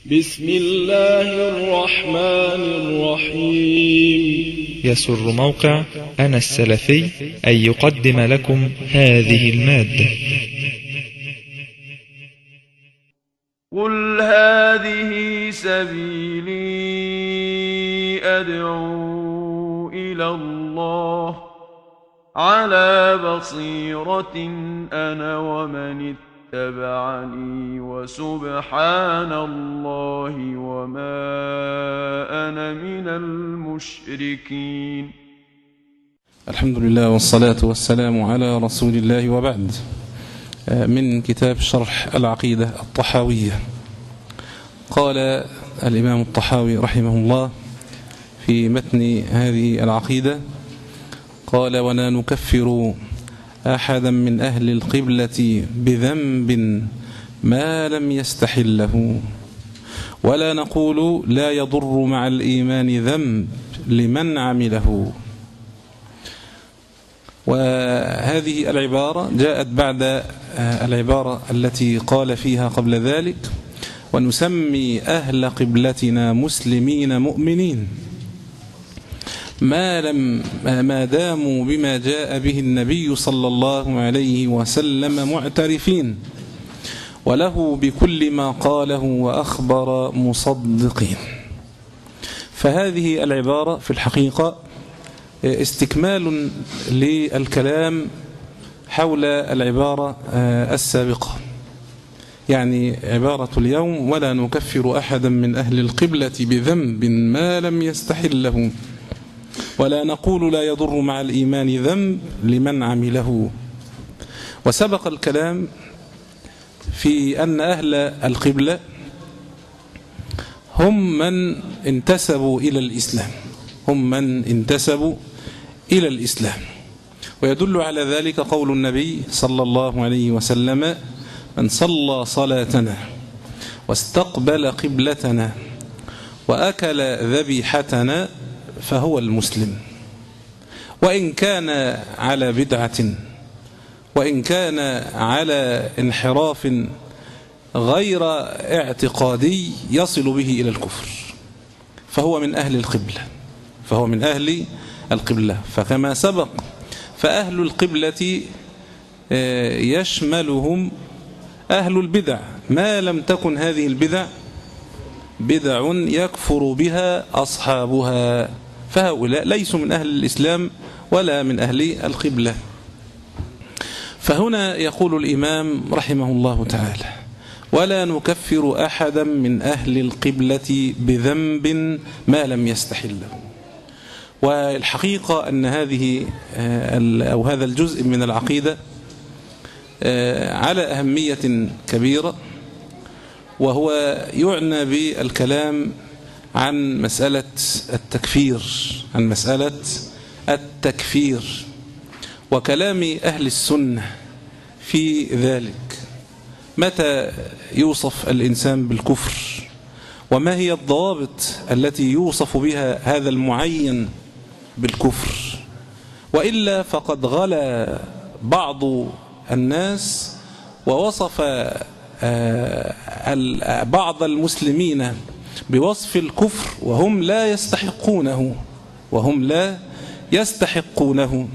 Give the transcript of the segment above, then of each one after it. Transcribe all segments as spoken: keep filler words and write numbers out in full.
بسم الله الرحمن الرحيم. يسر موقع أنا السلفي أن يقدم لكم هذه المادة. قل هذه سبيلي أدعو إلى الله على بصيرة أنا ومن اتبعني وسبحان الله وما أنا من المشركين. الحمد لله والصلاة والسلام على رسول الله، وبعد. من كتاب شرح العقيدة الطحاوية. قال الإمام الطحاوي رحمه الله في متن هذه العقيدة، قال: ولا نكفر أحدا من أهل القبلة بذنب ما لم يستحله، ولا نقول لا يضر مع الإيمان ذنب لمن عمله. وهذه العبارة جاءت بعد العبارة التي قال فيها قبل ذلك: ونسمي أهل قبلتنا مسلمين مؤمنين ما لم ما داموا بما جاء به النبي صلى الله عليه وسلم معترفين، وله بكل ما قاله وأخبر مصدقين. فهذه العبارة في الحقيقة استكمال للكلام حول العبارة السابقة، يعني عبارة اليوم: ولا نكفر أحدا من أهل القبلة بذنب ما لم يستحله، ولا نقول لا يضر مع الإيمان ذنب لمن عمله. وسبق الكلام في أن أهل القبلة هم من انتسبوا إلى الإسلام، هم من انتسبوا إلى الإسلام. ويدل على ذلك قول النبي صلى الله عليه وسلم: من صلى صلاتنا واستقبل قبلتنا وأكل ذبيحتنا فهو المسلم، وإن كان على بدعة، وإن كان على انحراف غير اعتقادي يصل به إلى الكفر، فهو من أهل القبلة، فهو من أهل القبلة. فكما سبق فأهل القبلة يشملهم أهل البدع ما لم تكن هذه البدع بدع يكفر بها أصحابها، فهؤلاء ليسوا من أهل الإسلام ولا من أهل القبلة. فهنا يقول الإمام رحمه الله تعالى: ولا نكفر أحدا من أهل القبلة بذنب ما لم يستحله. والحقيقة أن هذه أو هذا الجزء من العقيدة على أهمية كبيرة، وهو يعنى بالكلام عن مسألة التكفير، عن مسألة التكفير وكلام أهل السنة في ذلك. متى يوصف الإنسان بالكفر، وما هي الضوابط التي يوصف بها هذا المعين بالكفر؟ وإلا فقد غلا بعض الناس ووصف بعض المسلمين بوصف الكفر وهم لا يستحقونه، وهم لا يستحقونه.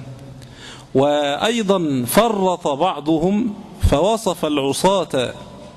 وأيضا فرط بعضهم فوصف العصاة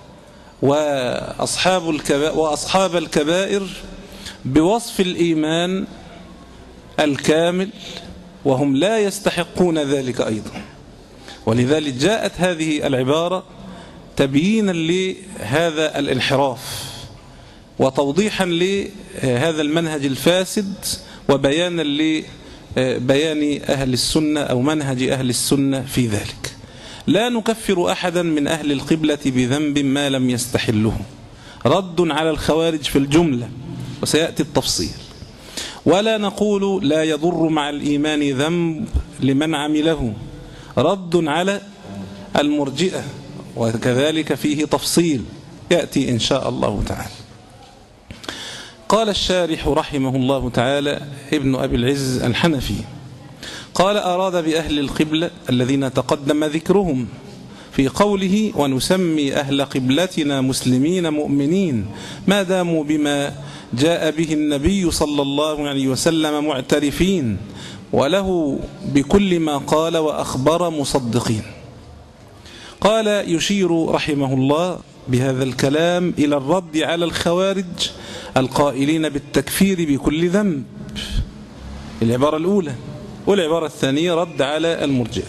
وأصحاب الكبائر, وأصحاب الكبائر بوصف الإيمان الكامل وهم لا يستحقون ذلك أيضا. ولذلك جاءت هذه العبارة تبيينا لهذا الانحراف وتوضيحا لهذا المنهج الفاسد وبيانا لبيان أهل السنة أو منهج أهل السنة في ذلك. لا نكفر أحدا من أهل القبلة بذنب ما لم يستحله، رد على الخوارج في الجملة، وسيأتي التفصيل. ولا نقول لا يضر مع الإيمان ذنب لمن عمله، رد على المرجئة، وكذلك فيه تفصيل يأتي إن شاء الله تعالى. قال الشارح رحمه الله تعالى ابن أبي العز الحنفي: قال: أراد بأهل القبلة الذين تقدم ذكرهم في قوله ونسمي أهل قبلتنا مسلمين مؤمنين ما داموا بما جاء به النبي صلى الله عليه وسلم معترفين وله بكل ما قال وأخبر مصدقين. قال يشير رحمه الله بهذا الكلام إلى الرد على الخوارج القائلين بالتكفير بكل ذنب، العبارة الأولى، والعبارة الثانية رد على المرجئة.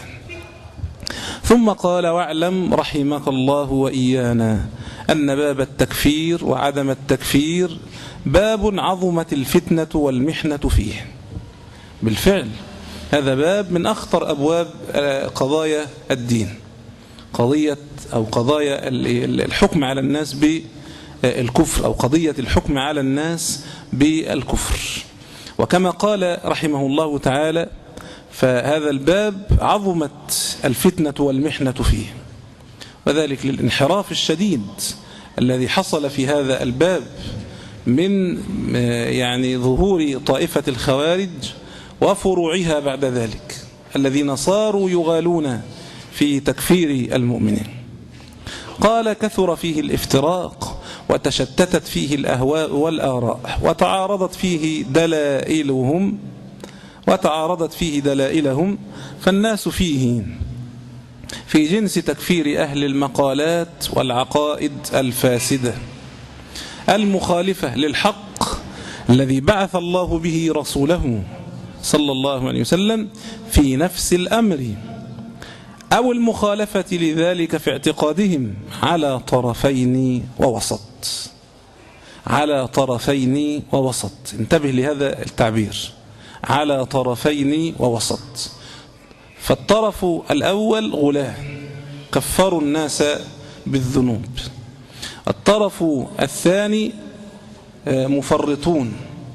ثم قال واعلم رحمك الله وإيانا أن باب التكفير وعدم التكفير باب عظمت الفتنة والمحنة فيه. بالفعل هذا باب من أخطر أبواب قضايا الدين، قضية أو قضايا الحكم على الناس بالكفر أو قضية الحكم على الناس بالكفر. وكما قال رحمه الله تعالى فهذا الباب عظمت الفتنة والمحنة فيه، وذلك للانحراف الشديد الذي حصل في هذا الباب من يعني ظهور طائفة الخوارج وفروعها بعد ذلك الذين صاروا يغالون في تكفير المؤمنين. قال كثر فيه الافتراق وتشتتت فيه الأهواء والآراء وتعارضت فيه دلائلهم وتعارضت فيه دلائلهم فالناس فيه في جنس تكفير أهل المقالات والعقائد الفاسدة المخالفة للحق الذي بعث الله به رسوله صلى الله عليه وسلم في نفس الأمر، أو المخالفة لذلك في اعتقادهم على طرفين ووسط. على طرفين ووسط، انتبه لهذا التعبير، على طرفين ووسط. فالطرف الأول غلاة كفروا الناس بالذنوب، الطرف الثاني مفرطون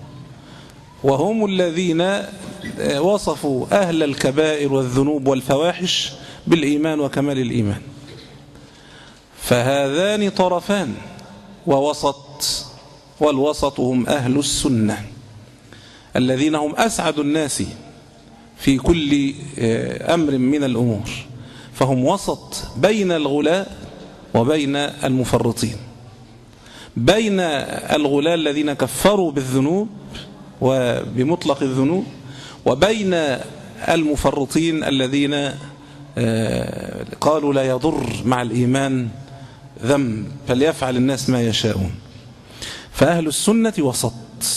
وهم الذين وصفوا أهل الكبائر والذنوب والفواحش بالإيمان وكمال الإيمان. فهذان طرفان ووسط، والوسط هم أهل السنة الذين هم أسعد الناس في كل أمر من الأمور، فهم وسط بين الغلاة وبين المفرطين، بين الغلاة الذين كفروا بالذنوب وبمطلق الذنوب وبين المفرطين الذين قالوا لا يضر مع الإيمان ذنب فليفعل الناس ما يشاءون. فأهل السنة وسط،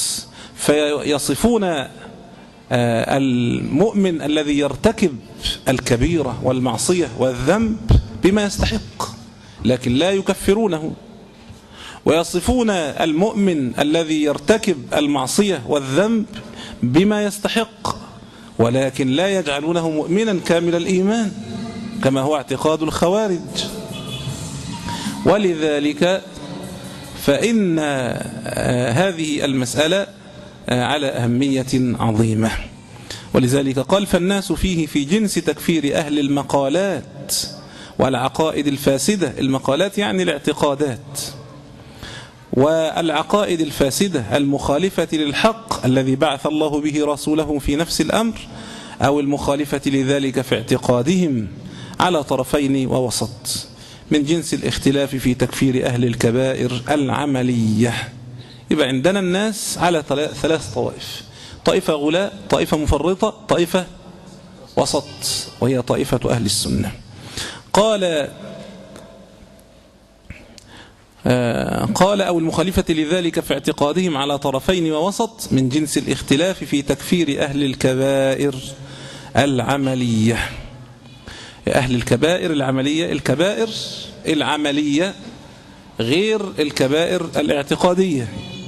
فيصفون المؤمن الذي يرتكب الكبيرة والمعصية والذنب بما يستحق لكن لا يكفرونه، ويصفون المؤمن الذي يرتكب المعصية والذنب بما يستحق ولكن لا يجعلونه مؤمنا كامل الإيمان كما هو اعتقاد الخوارج. ولذلك فإن هذه المسألة على أهمية عظيمة، ولذلك قال فالناس فيه في جنس تكفير أهل المقالات والعقائد الفاسدة. المقالات يعني الاعتقادات، والعقائد الفاسدة المخالفة للحق الذي بعث الله به رسوله في نفس الأمر، أو المخالفة لذلك في اعتقادهم على طرفين ووسط من جنس الاختلاف في تكفير أهل الكبائر العملية. يبقى عندنا الناس على ثلاث طوائف، طائفة غلاة، طائفة مفرطة، طائفة وسط، وهي طائفة أهل السنة. قال آه قال أو المخالفة لذلك في اعتقادهم على طرفين ووسط من جنس الاختلاف في تكفير أهل الكبائر العملية. أهل الكبائر العملية، الكبائر العملية غير الكبائر الاعتقادية،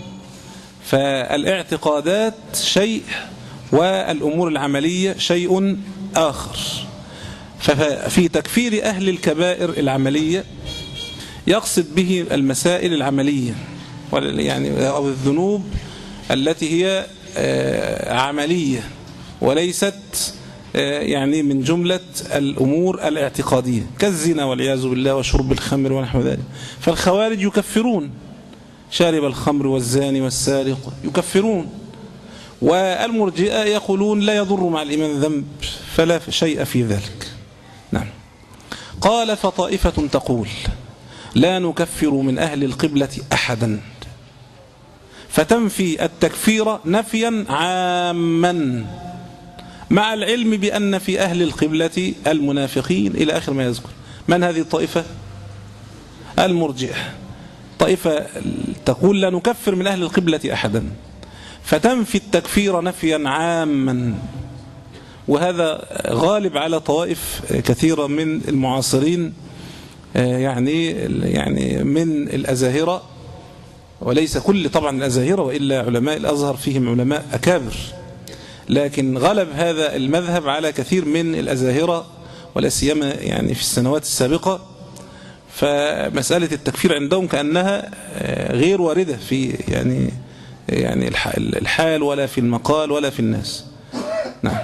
فالاعتقادات شيء والأمور العملية شيء آخر. ففي تكفير أهل الكبائر العملية يقصد به المسائل العملية يعني أو الذنوب التي هي عملية وليست يعني من جملة الأمور الاعتقادية كالزنا والعياذ بالله وشرب الخمر ونحو ذلك. فالخوارج يكفرون شارب الخمر والزاني والسارق، يكفرون. والمرجئة يقولون لا يضر مع الإيمان ذنب فلا شيء في ذلك. نعم. قال فطائفة تقول لا نكفر من أهل القبلة أحدا، فتنفي التكفير نفيا عاما مع العلم بأن في أهل القبلة المنافقين إلى آخر ما يذكر. من هذه الطائفة؟ المرجئة. طائفة تقول لا نكفر من أهل القبلة أحدا، فتنفي التكفير نفيا عاما، وهذا غالب على طوائف كثيرة من المعاصرين، يعني يعني من الأزاهرة، وليس كل طبعا الأزاهرة، وإلا علماء الأزهر فيهم علماء أكابر، لكن غلب هذا المذهب على كثير من الأزاهرة ولا سيما يعني في السنوات السابقة. فمسألة التكفير عندهم كأنها غير واردة في يعني يعني الحال ولا في المقال ولا في الناس. نعم.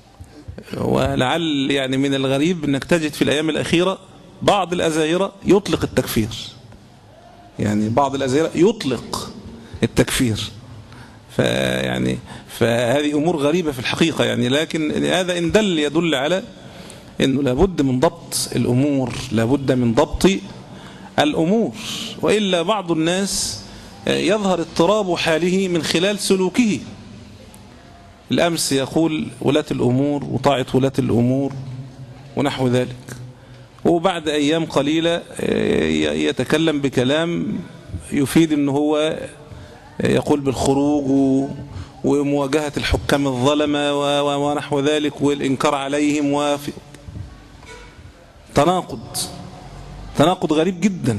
ولعل يعني من الغريب أنك تجد في الأيام الأخيرة بعض الأزاهرة يطلق التكفير، يعني بعض الأزاهرة يطلق التكفير، فيعني فهذه أمور غريبة في الحقيقة يعني، لكن هذا إن دل يدل على أنه لابد من ضبط الأمور، لابد من ضبط الأمور، وإلا بعض الناس يظهر اضطراب حاله من خلال سلوكه. الأمس يقول ولاة الأمور وطاعة ولاة الأمور ونحو ذلك، وبعد أيام قليلة يتكلم بكلام يفيد أنه هو يقول بالخروج ومواجهة الحكام الظلمة ونحو ذلك والإنكار عليهم، وفي تناقض تناقض غريب جدا.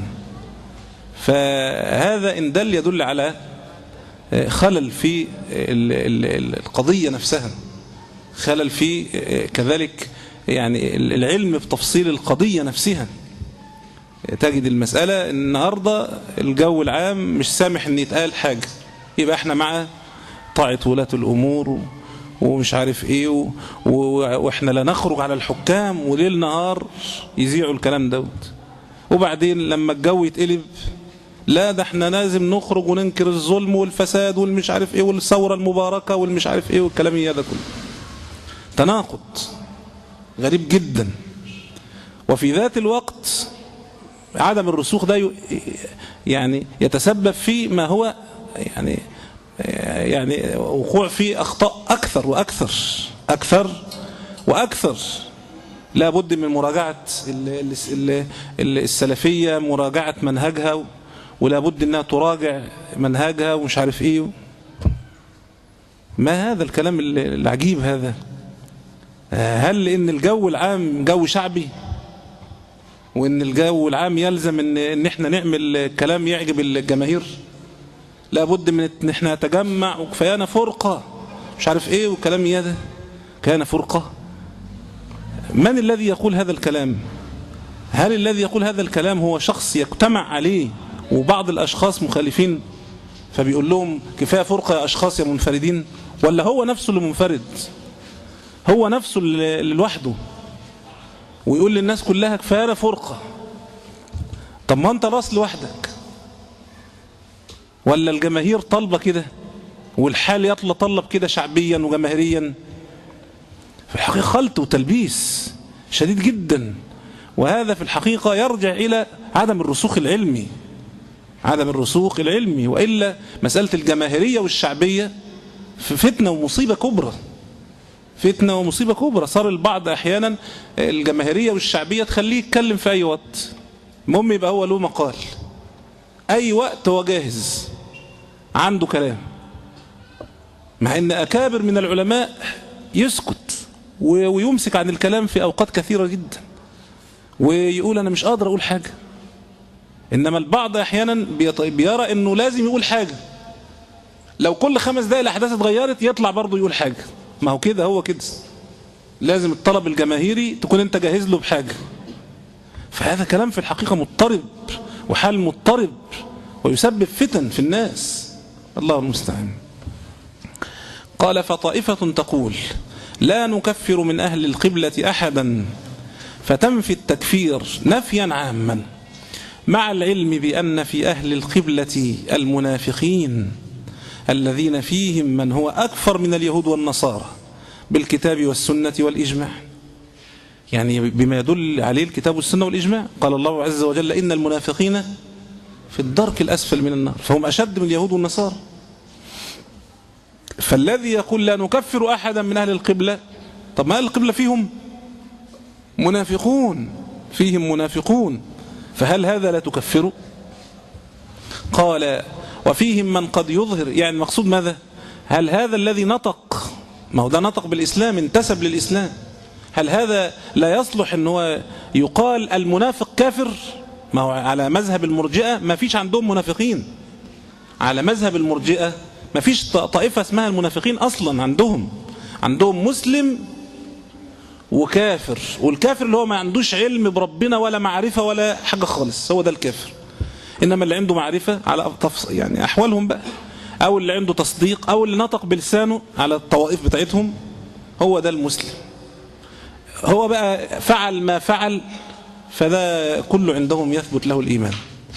فهذا إن دل يدل على خلل في القضية نفسها، خلل في كذلك يعني العلم بتفصيل القضية نفسها. تجد المسألة النهاردة الجو العام مش سامح ان يتقال حاجة، يبقى احنا مع طاعة ولاة الأمور ومش عارف ايه، واحنا لا نخرج على الحكام، وليل نهار يذيعوا الكلام دوت. وبعدين لما الجو يتقلب، لا ده احنا لازم نخرج وننكر الظلم والفساد والمش عارف ايه والثورة المباركة والمش عارف ايه والكلام ده كله. تناقض غريب جدا. وفي ذات الوقت عدم الرسوخ ده يعني يتسبب في ما هو يعني يعني وقوع فيه أخطاء أكثر وأكثر أكثر وأكثر. لا بد من مراجعة السلفية، مراجعة منهجها، ولا بد أنها تراجع منهجها ومش عارف إيه. ما هذا الكلام العجيب هذا؟ هل لأن الجو العام جو شعبي، وأن الجو العام يلزم أن, إن إحنا نعمل كلام يعجب الجماهير؟ لا بد من أن إحنا نتجمع وكفايانا فرقة مش عارف إيه والكلام يده كان فرقة. من الذي يقول هذا الكلام؟ هل الذي يقول هذا الكلام هو شخص يجتمع عليه وبعض الأشخاص مخالفين فبيقول لهم كفاية فرقة يا أشخاص يا منفردين، ولا هو نفسه اللي منفرد، هو نفسه اللي لوحده ويقول للناس كلها كفاية فرقة؟ طب ما أنت راس لوحدك، ولا الجماهير طالبة كده والحال يطلب كده شعبيا وجماهيريا؟ في الحقيقة خلط وتلبيس شديد جدا، وهذا في الحقيقة يرجع إلى عدم الرسوخ العلمي، عدم الرسوخ العلمي. وإلا مسألة الجماهيرية والشعبية فتنة ومصيبة كبرى، فتنة ومصيبة كبرى. صار البعض أحيانا الجماهيرية والشعبية تخليه يتكلم في أي وقت، المهم يبقى هو له مقال، أي وقت هو جاهز عنده كلام، مع أن أكابر من العلماء يسكت ويمسك عن الكلام في أوقات كثيرة جدا ويقول أنا مش قادر أقول حاجة. إنما البعض أحيانا بيرى أنه لازم يقول حاجة، لو كل خمس دقائق الأحداث اتغيرت يطلع برضه يقول حاجة. ما هو كده، هو كده لازم الطلب الجماهيري تكون أنت جاهز له بحاجة. فهذا كلام في الحقيقة مضطرب وحال مضطرب ويسبب فتن في الناس، الله المستعان. قال فطائفة تقول لا نكفر من أهل القبلة أحدا، فتنفي التكفير نفيا عاما مع العلم بأن في أهل القبلة المنافقين الذين فيهم من هو أكفر من اليهود والنصارى بالكتاب والسنة والإجماع. يعني بما يدل عليه الكتاب والسنة والإجماع. قال الله عز وجل إن المنافقين في الدرك الأسفل من النار، فهم أشد من اليهود والنصارى. فالذي يقول لا نكفر أحدا من أهل القبلة، طب ما أهل القبلة فيهم منافقون، فيهم منافقون، فهل هذا لا تكفره؟ قال وفيهم من قد يظهر، يعني المقصود ماذا؟ هل هذا الذي نطق، ما هو ده نطق بالإسلام، انتسب للإسلام، هل هذا لا يصلح ان هو يقال المنافق كافر؟ ما هو على مذهب المرجئة ما فيش عندهم منافقين، على مذهب المرجئة ما فيش طائفة اسمها المنافقين أصلا، عندهم عندهم مسلم وكافر، والكافر اللي هو ما عندوش علم بربنا ولا معرفة ولا حاجة خالص، هو ده الكافر. إنما اللي عنده معرفة على يعني أحوالهم بقى، أو اللي عنده تصديق، أو اللي نطق بلسانه على الطوائف بتاعتهم، هو ده المسلم. هو بقى فعل ما فعل فده كله عندهم يثبت له الإيمان.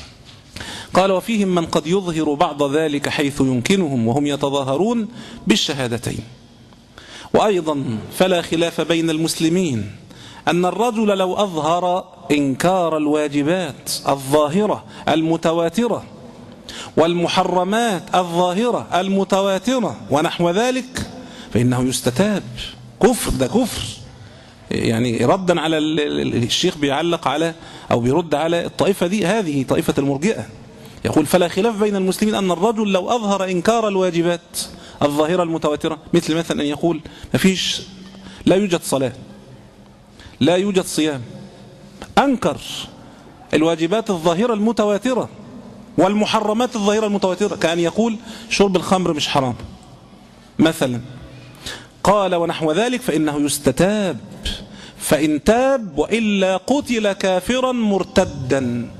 قال وفيهم من قد يظهر بعض ذلك حيث يمكنهم وهم يتظاهرون بالشهادتين. وأيضا فلا خلاف بين المسلمين أن الرجل لو أظهر إنكار الواجبات الظاهرة المتواترة والمحرمات الظاهرة المتواترة ونحو ذلك فإنه يستتاب. كفر، ده كفر. يعني ردا على الشيخ بيعلق على أو بيرد على الطائفة دي، هذه طائفة المرجئة، يقول فلا خلاف بين المسلمين أن الرجل لو أظهر إنكار الواجبات الظاهرة المتواترة، مثل مثلا أن يقول ما فيش، لا يوجد صلاة، لا يوجد صيام، أنكر الواجبات الظاهرة المتواترة والمحرمات الظاهرة المتواترة، كأن يقول شرب الخمر مش حرام مثلا. قال ونحو ذلك فإنه يستتاب، فإن تاب وإلا قتل كافرا مرتدا،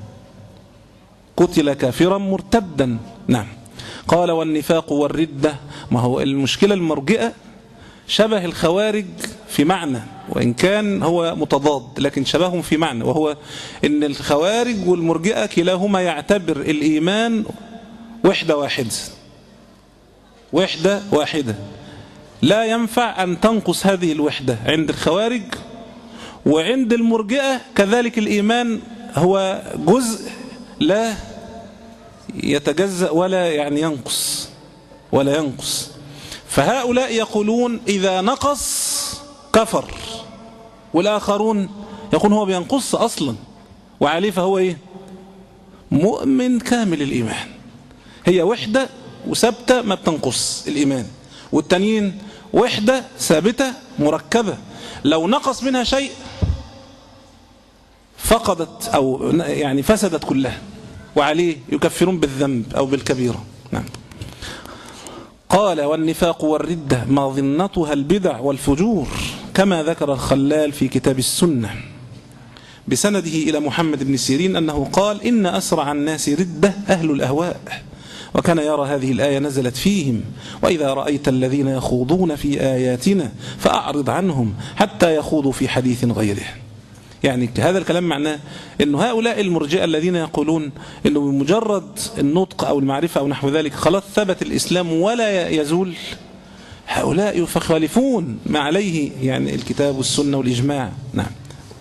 قتل كافرا مرتدا. نعم. قال والنفاق والردة، ما هو المشكلة المرجئة شبه الخوارج في معنى، وإن كان هو متضاد لكن شبههم في معنى، وهو إن الخوارج والمرجئة كلاهما يعتبر الإيمان وحدة واحدة، وحدة واحدة، لا ينفع أن تنقص هذه الوحدة عند الخوارج، وعند المرجئة كذلك الإيمان هو جزء لا يتجزأ ولا يعني ينقص ولا ينقص. فهؤلاء يقولون إذا نقص كفر، والآخرون يقول هو بينقص أصلا وعليه فهو إيه؟ مؤمن كامل الإيمان. هي وحدة وثابتة ما بتنقص الإيمان، والتانيين وحدة ثابتة مركبة، لو نقص منها شيء فقدت أو يعني فسدت كلها، وعليه يكفرون بالذنب أو بالكبيرة. نعم. قال والنفاق والردة ما ظنتها البدع والفجور، كما ذكر الخلال في كتاب السنة بسنده إلى محمد بن سيرين أنه قال إن أسرع الناس ردة أهل الأهواء، وكان يرى هذه الآية نزلت فيهم وإذا رأيت الذين يخوضون في آياتنا فأعرض عنهم حتى يخوضوا في حديث غيره. يعني هذا الكلام معناه أن هؤلاء المرجئة الذين يقولون أنه بمجرد النطق أو المعرفة أو نحو ذلك خلاص ثبت الإسلام ولا يزول، هؤلاء يخالفون ما عليه يعني الكتاب والسنة والإجماع. نعم.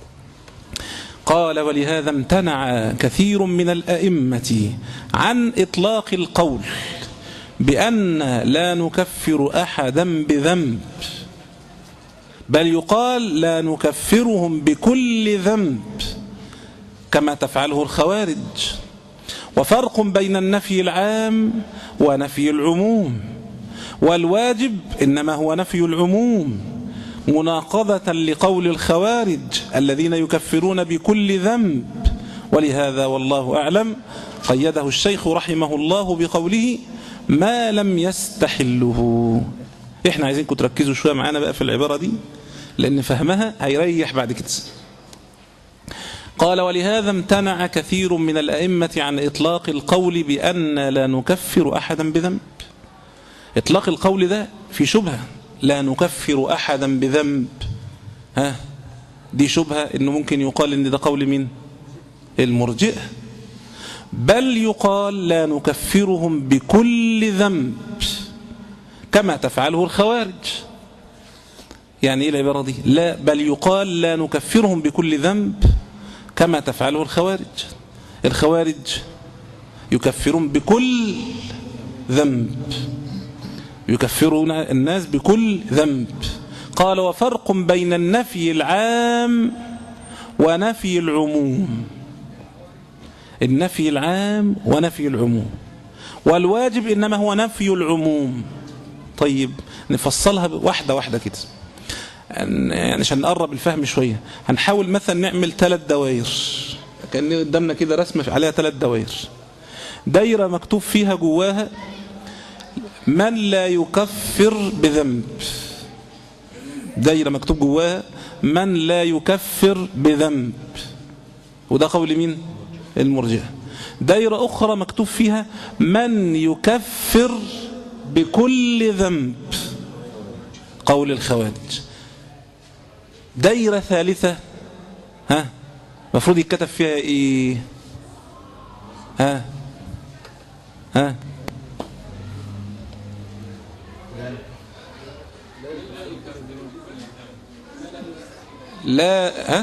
قال ولهذا امتنع كثير من الأئمة عن إطلاق القول بأن لا نكفر أحدا بذنب، بل يقال لا نكفرهم بكل ذنب كما تفعله الخوارج. وفرق بين النفي العام ونفي العموم، والواجب إنما هو نفي العموم مناقضة لقول الخوارج الذين يكفرون بكل ذنب. ولهذا والله أعلم قيده الشيخ رحمه الله بقوله ما لم يستحله. احنا عايزينكم تركزوا شوية معانا بقى في العبارة دي لأن فهمها هيريح بعد كده. قال ولهذا امتنع كثير من الأئمة عن إطلاق القول بأن لا نكفر أحدا بذنب. إطلاق القول ده في شبهة، لا نكفر أحدا بذنب، ها دي شبهة إنه ممكن يقال إن ده قول مين؟ المرجئة. بل يقال لا نكفرهم بكل ذنب كما تفعله الخوارج. يعني ايه العبارة دي؟ لا، بل يقال لا نكفرهم بكل ذنب كما تفعله الخوارج. الخوارج يكفرون بكل ذنب، يكفرون الناس بكل ذنب. قال وفرق بين النفي العام ونفي العموم. النفي العام ونفي العموم، والواجب إنما هو نفي العموم. طيب نفصلها واحدة واحدة كده يعني عشان نقرب الفهم شوية. هنحاول مثلا نعمل ثلاث دوائر، كأن قدامنا كده رسمة عليها ثلاث دوائر. دايرة مكتوب فيها جواها من لا يكفر بذنب، دايرة مكتوب جواها من لا يكفر بذنب، وده قول مين؟ المرجئة. دايرة أخرى مكتوب فيها من يكفر بكل ذنب، قول الخوارج. دايرة ثالثة ها مفروض يتكتب فيها ايه؟ ها ها لا ها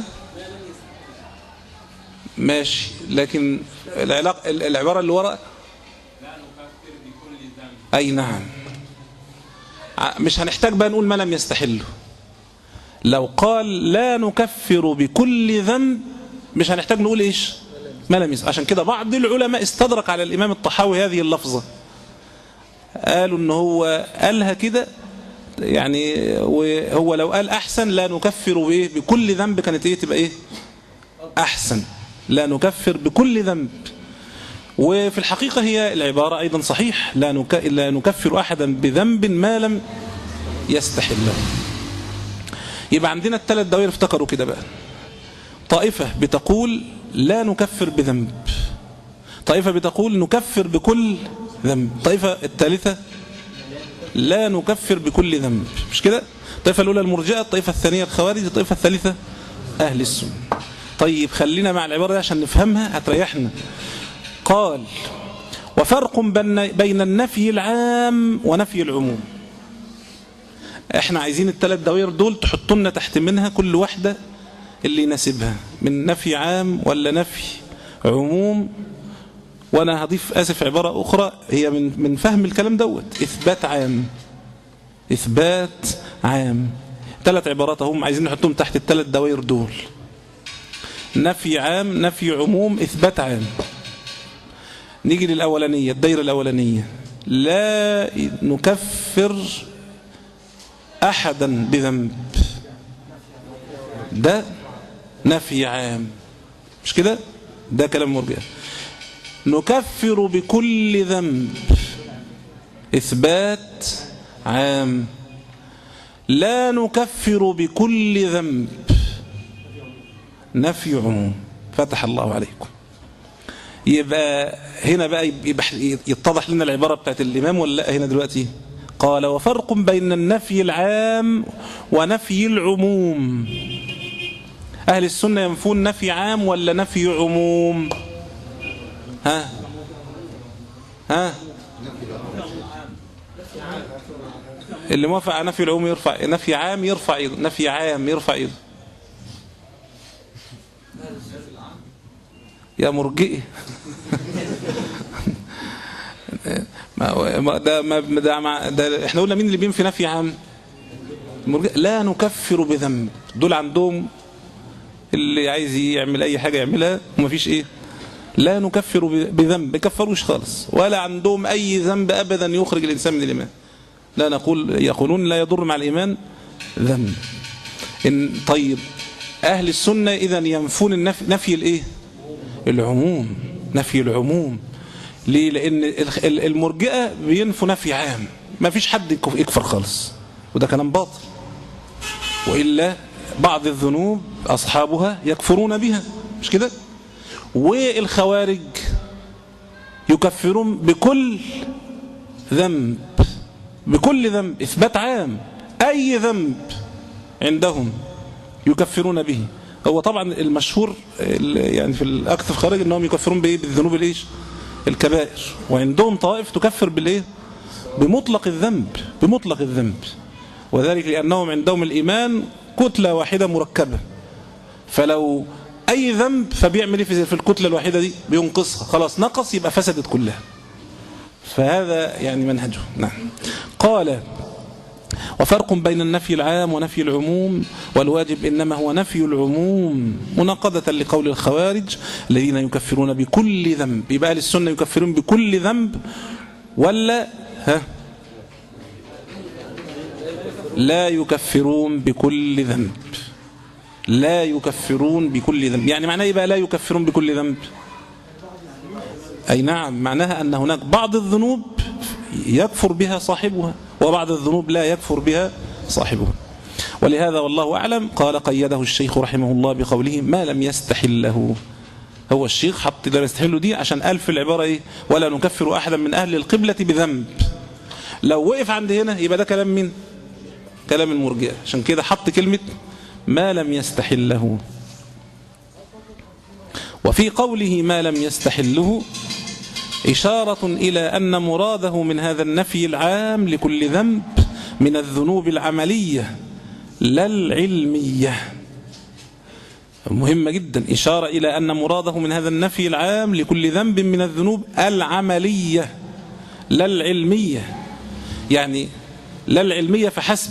ماشي، لكن العلاقة العبارة اللي وراء أي نعم، مش هنحتاج بقى نقول ما لم يستحله. لو قال لا نكفر بكل ذنب مش هنحتاج نقول إيش ما لم يستحله. عشان كده بعض العلماء استدرك على الإمام الطحاوي هذه اللفظة، قالوا إن هو قالها كده يعني، وهو لو قال أحسن لا نكفر بإيه بكل ذنب كانت إيه تبقى إيه أحسن، لا نكفر بكل ذنب. وفي الحقيقة هي العبارة أيضا صحيح، لا, نك... لا نكفر أحدا بذنب ما لم يستحله. يبقى عندنا الثلاث دوائر افتكروا كده بقى. طائفة بتقول لا نكفر بذنب، طائفة بتقول نكفر بكل ذنب، طائفة الثالثة لا نكفر بكل ذنب، مش كده؟ الطائفة الأولى المرجئة، الطائفة الثانية الخوارج، الطائفة الثالثة أهل السنة. طيب خلينا مع العبارة دي عشان نفهمها هتريحنا. قال وفرق بين النفي العام ونفي العموم. احنا عايزين الثلاث دوائر دول تحطوا لنا تحت منها كل واحدة اللي يناسبها، من نفي عام ولا نفي عموم. وانا هضيف اسف عبارة اخرى هي من من فهم الكلام دوت، اثبات عام، اثبات عام. ثلاث عبارات هم عايزين نحطهم تحت الثلاث دوائر دول، نفي عام، نفي عموم، اثبات عام. نيجي للأولانية، الدائرة الأولانية لا نكفر أحدا بذنب، ده نفي عام، مش كده؟ ده كلام مرجئة. نكفر بكل ذنب، إثبات عام. لا نكفر بكل ذنب، نفي عموم. فتح الله عليكم. يبقى هنا بقى يتضح لنا العبارة بتاعت الإمام ولا لا؟ هنا دلوقتي قال وفرق بين النفي العام ونفي العموم. أهل السنة ينفون نفي عام ولا نفي عموم؟ ها ها اللي موافق على نفي العموم يرفع، نفي عام يرفع ايده، نفي عام يرفع ايده. يا مرجئي ما ده ما ده, ده احنا قلنا مين اللي بينفي نفي عام؟ المرجئة. لا نكفر بذنب، دول عندهم اللي عايز يعمل اي حاجه يعملها ومفيش ايه، لا نكفر بذنب، ما يكفروش خالص، ولا عندهم اي ذنب ابدا يخرج الانسان من الايمان. لا نقول، يقولون لا يضر مع الايمان ذنب. إن طيب اهل السنه اذا ينفون النفي، نفي الايه؟ العموم، نفي العموم. ليه؟ لأن المرجئة بينفوا نفي عام، ما فيش حد يكفر خالص، وده كلام باطل، وإلا بعض الذنوب أصحابها يكفرون بها، مش كده؟ والخوارج يكفرون بكل ذنب، بكل ذنب، إثبات عام، أي ذنب عندهم يكفرون به. هو طبعا المشهور يعني في الأكثر خارج أنهم يكفرون بإيه؟ بالذنوب الإيش؟ الكبائر. وعندهم طائف تكفر بالإيه؟ بمطلق الذنب، بمطلق الذنب. وذلك لأنهم عندهم الإيمان كتلة واحدة مركبة، فلو أي ذنب فبيعمل إيه في الكتلة الواحدة دي؟ بينقصها، خلاص نقص يبقى فسدت كلها. فهذا يعني منهجه. نعم. قال: وفرق بين النفي العام ونفي العموم، والواجب إنما هو نفي العموم مناقضة لقول الخوارج الذين يكفرون بكل ذنب. يبقى أهل السنة يكفرون بكل ذنب ولا ها لا يكفرون بكل ذنب؟ لا يكفرون بكل ذنب، يعني معناه يبقى لا يكفرون بكل ذنب. أي نعم، معناها أن هناك بعض الذنوب يكفر بها صاحبها وبعض الذنوب لا يكفر بها صاحبها. ولهذا والله أعلم قال قيده الشيخ رحمه الله بقوله ما لم يستحله. هو الشيخ حط لم يستحله دي عشان قال في العبارة إيه؟ ولا نكفر أحدا من أهل القبلة بذنب. لو وقف عند هنا يبقى ده كلام مين؟ كلام المرجئة، عشان كده حط كلمة ما لم يستحله. وفي قوله ما لم يستحله إشارة إلى أن مراده من هذا النفي العام لكل ذنب من الذنوب العملية لا العلمية. مهمة جدا، إشارة إلى أن مراده من هذا النفي العام لكل ذنب من الذنوب العملية لا العلمية، يعني لا العلمية فحسب،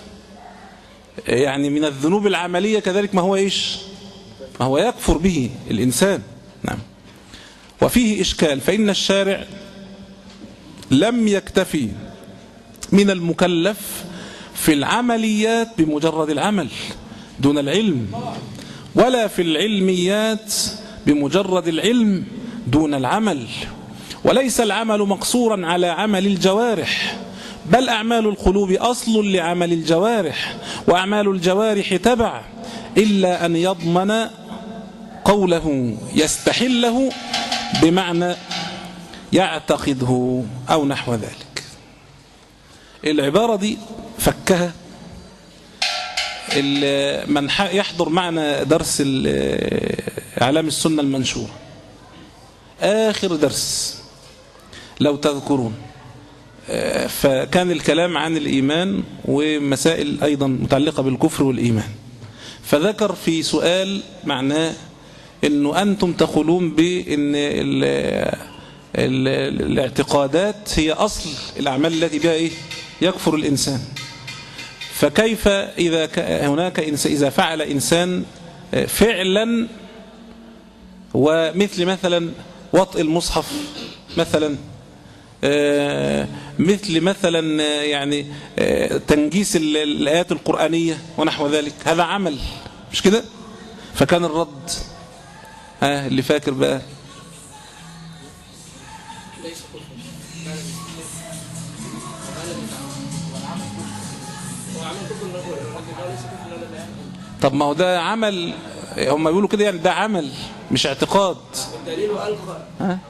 يعني من الذنوب العملية كذلك ما هو إيش؟ ما هو يكفر به الإنسان. نعم. وفيه إشكال، فإن الشارع لم يكتفي من المكلف في العمليات بمجرد العمل دون العلم، ولا في العلميات بمجرد العلم دون العمل، وليس العمل مقصورا على عمل الجوارح، بل أعمال القلوب أصل لعمل الجوارح، وأعمال الجوارح تبع، إلا أن يضمن قوله يستحله بمعنى يعتقده أو نحو ذلك. العبارة دي فكها من يحضر معنا درس أعلام السنة المنشورة، آخر درس لو تذكرون، فكان الكلام عن الإيمان ومسائل أيضا متعلقة بالكفر والإيمان، فذكر في سؤال معناه أنه أنتم تقولون بأن الاعتقادات هي أصل الأعمال التي بها إيه؟ يكفر الإنسان، فكيف إذا هناك إذا فعل إنسان فعلا ومثل مثلا وطئ المصحف مثلا، مثل مثلا يعني تنجيس الآيات القرآنية ونحو ذلك، هذا عمل مش كده؟ فكان الرد ها اللي فاكر بقى طب ما هو ده عمل، هم بيقولوا كده يعني ده عمل مش اعتقاد. ها؟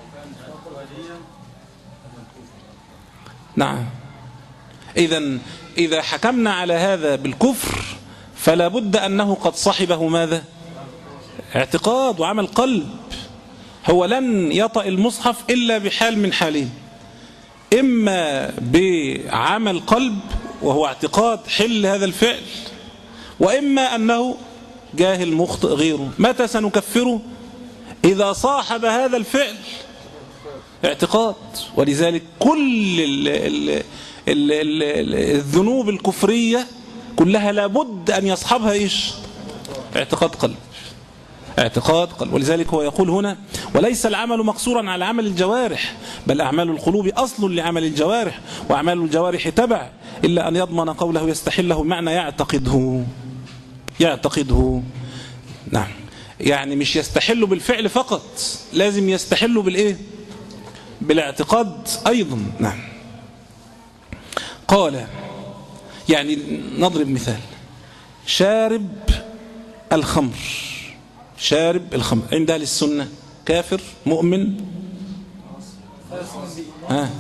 نعم. إذن إذا حكمنا على هذا بالكفر فلا بد أنه قد صحبه ماذا؟ اعتقاد وعمل قلب. هو لن يطأ المصحف إلا بحال من حالين، إما بعمل قلب وهو اعتقاد حل هذا الفعل، وإما أنه جاهل مخطئ غيره. متى سنكفره؟ إذا صاحب هذا الفعل اعتقاد. ولذلك كل ال ال ال ال الذنوب الكفرية كلها لابد أن يصحبها إيش؟ اعتقاد قلب، اعتقاد قلب. ولذلك هو يقول هنا وليس العمل مقصورا على عمل الجوارح، بل أعمال القلوب أصل لعمل الجوارح، وأعمال الجوارح تبع، إلا أن يضمن قوله يستحله معنى يعتقده، يعتقده. نعم، يعني مش يستحل بالفعل فقط، لازم يستحل بالإيه؟ بالاعتقاد أيضا. نعم. قال يعني نضرب مثال، شارب الخمر، شارب الخمر عند أهل السنة كافر مؤمن؟ ها؟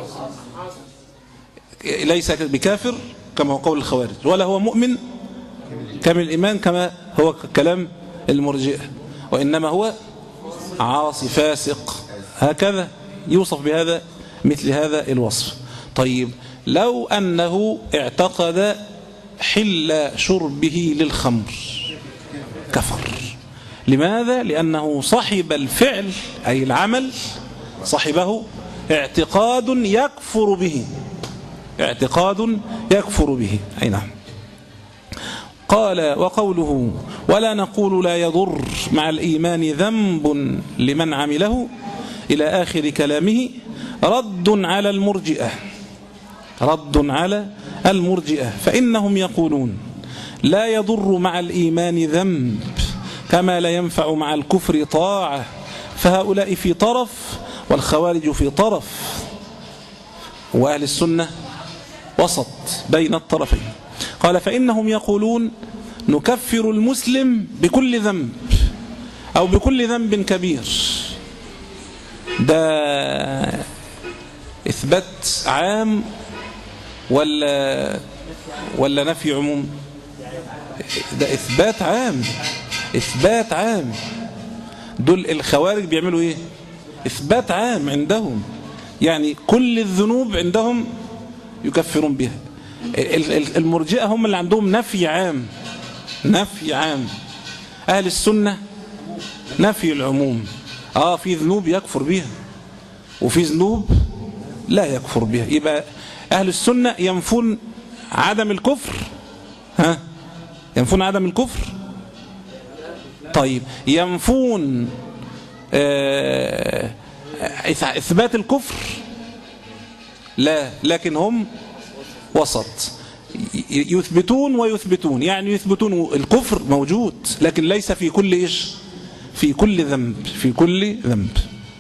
ليس بكافر كما هو قول الخوارج، ولا هو مؤمن كامل الإيمان كما هو كلام المرجئة، وإنما هو عاصي فاسق، هكذا يوصف بهذا مثل هذا الوصف. طيب لو أنه اعتقد حل شربه للخمر كفر. لماذا؟ لأنه صحب الفعل أي العمل صحبه اعتقاد يكفر به، اعتقاد يكفر به. أي نعم. قال وقوله ولا نقول لا يضر مع الإيمان ذنب لمن عمله إلى آخر كلامه رد على المرجئة، رد على المرجئة فإنهم يقولون لا يضر مع الإيمان ذنب كما لا ينفع مع الكفر طاعة، فهؤلاء في طرف والخوارج في طرف، وأهل السنة وسط بين الطرفين. قال فإنهم يقولون نكفر المسلم بكل ذنب أو بكل ذنب كبير. ده إثبات عام ولا ولا نفي عموم؟ ده إثبات عام، إثبات عام. دول الخوارج بيعملوا إيه؟ إثبات عام عندهم، يعني كل الذنوب عندهم يكفرون بها. المرجئة هم اللي عندهم نفي عام، نفي عام. أهل السنة نفي العموم. آه في ذنوب يكفر بها وفي ذنوب لا يكفر بها. يبقى أهل السنة ينفون عدم الكفر، ها ينفون عدم الكفر. طيب ينفون آه إثبات الكفر؟ لا، لكن هم وسط، يثبتون ويثبتون. يعني يثبتون الكفر موجود لكن ليس في كل إيش، في كل ذنب، في كل ذنب.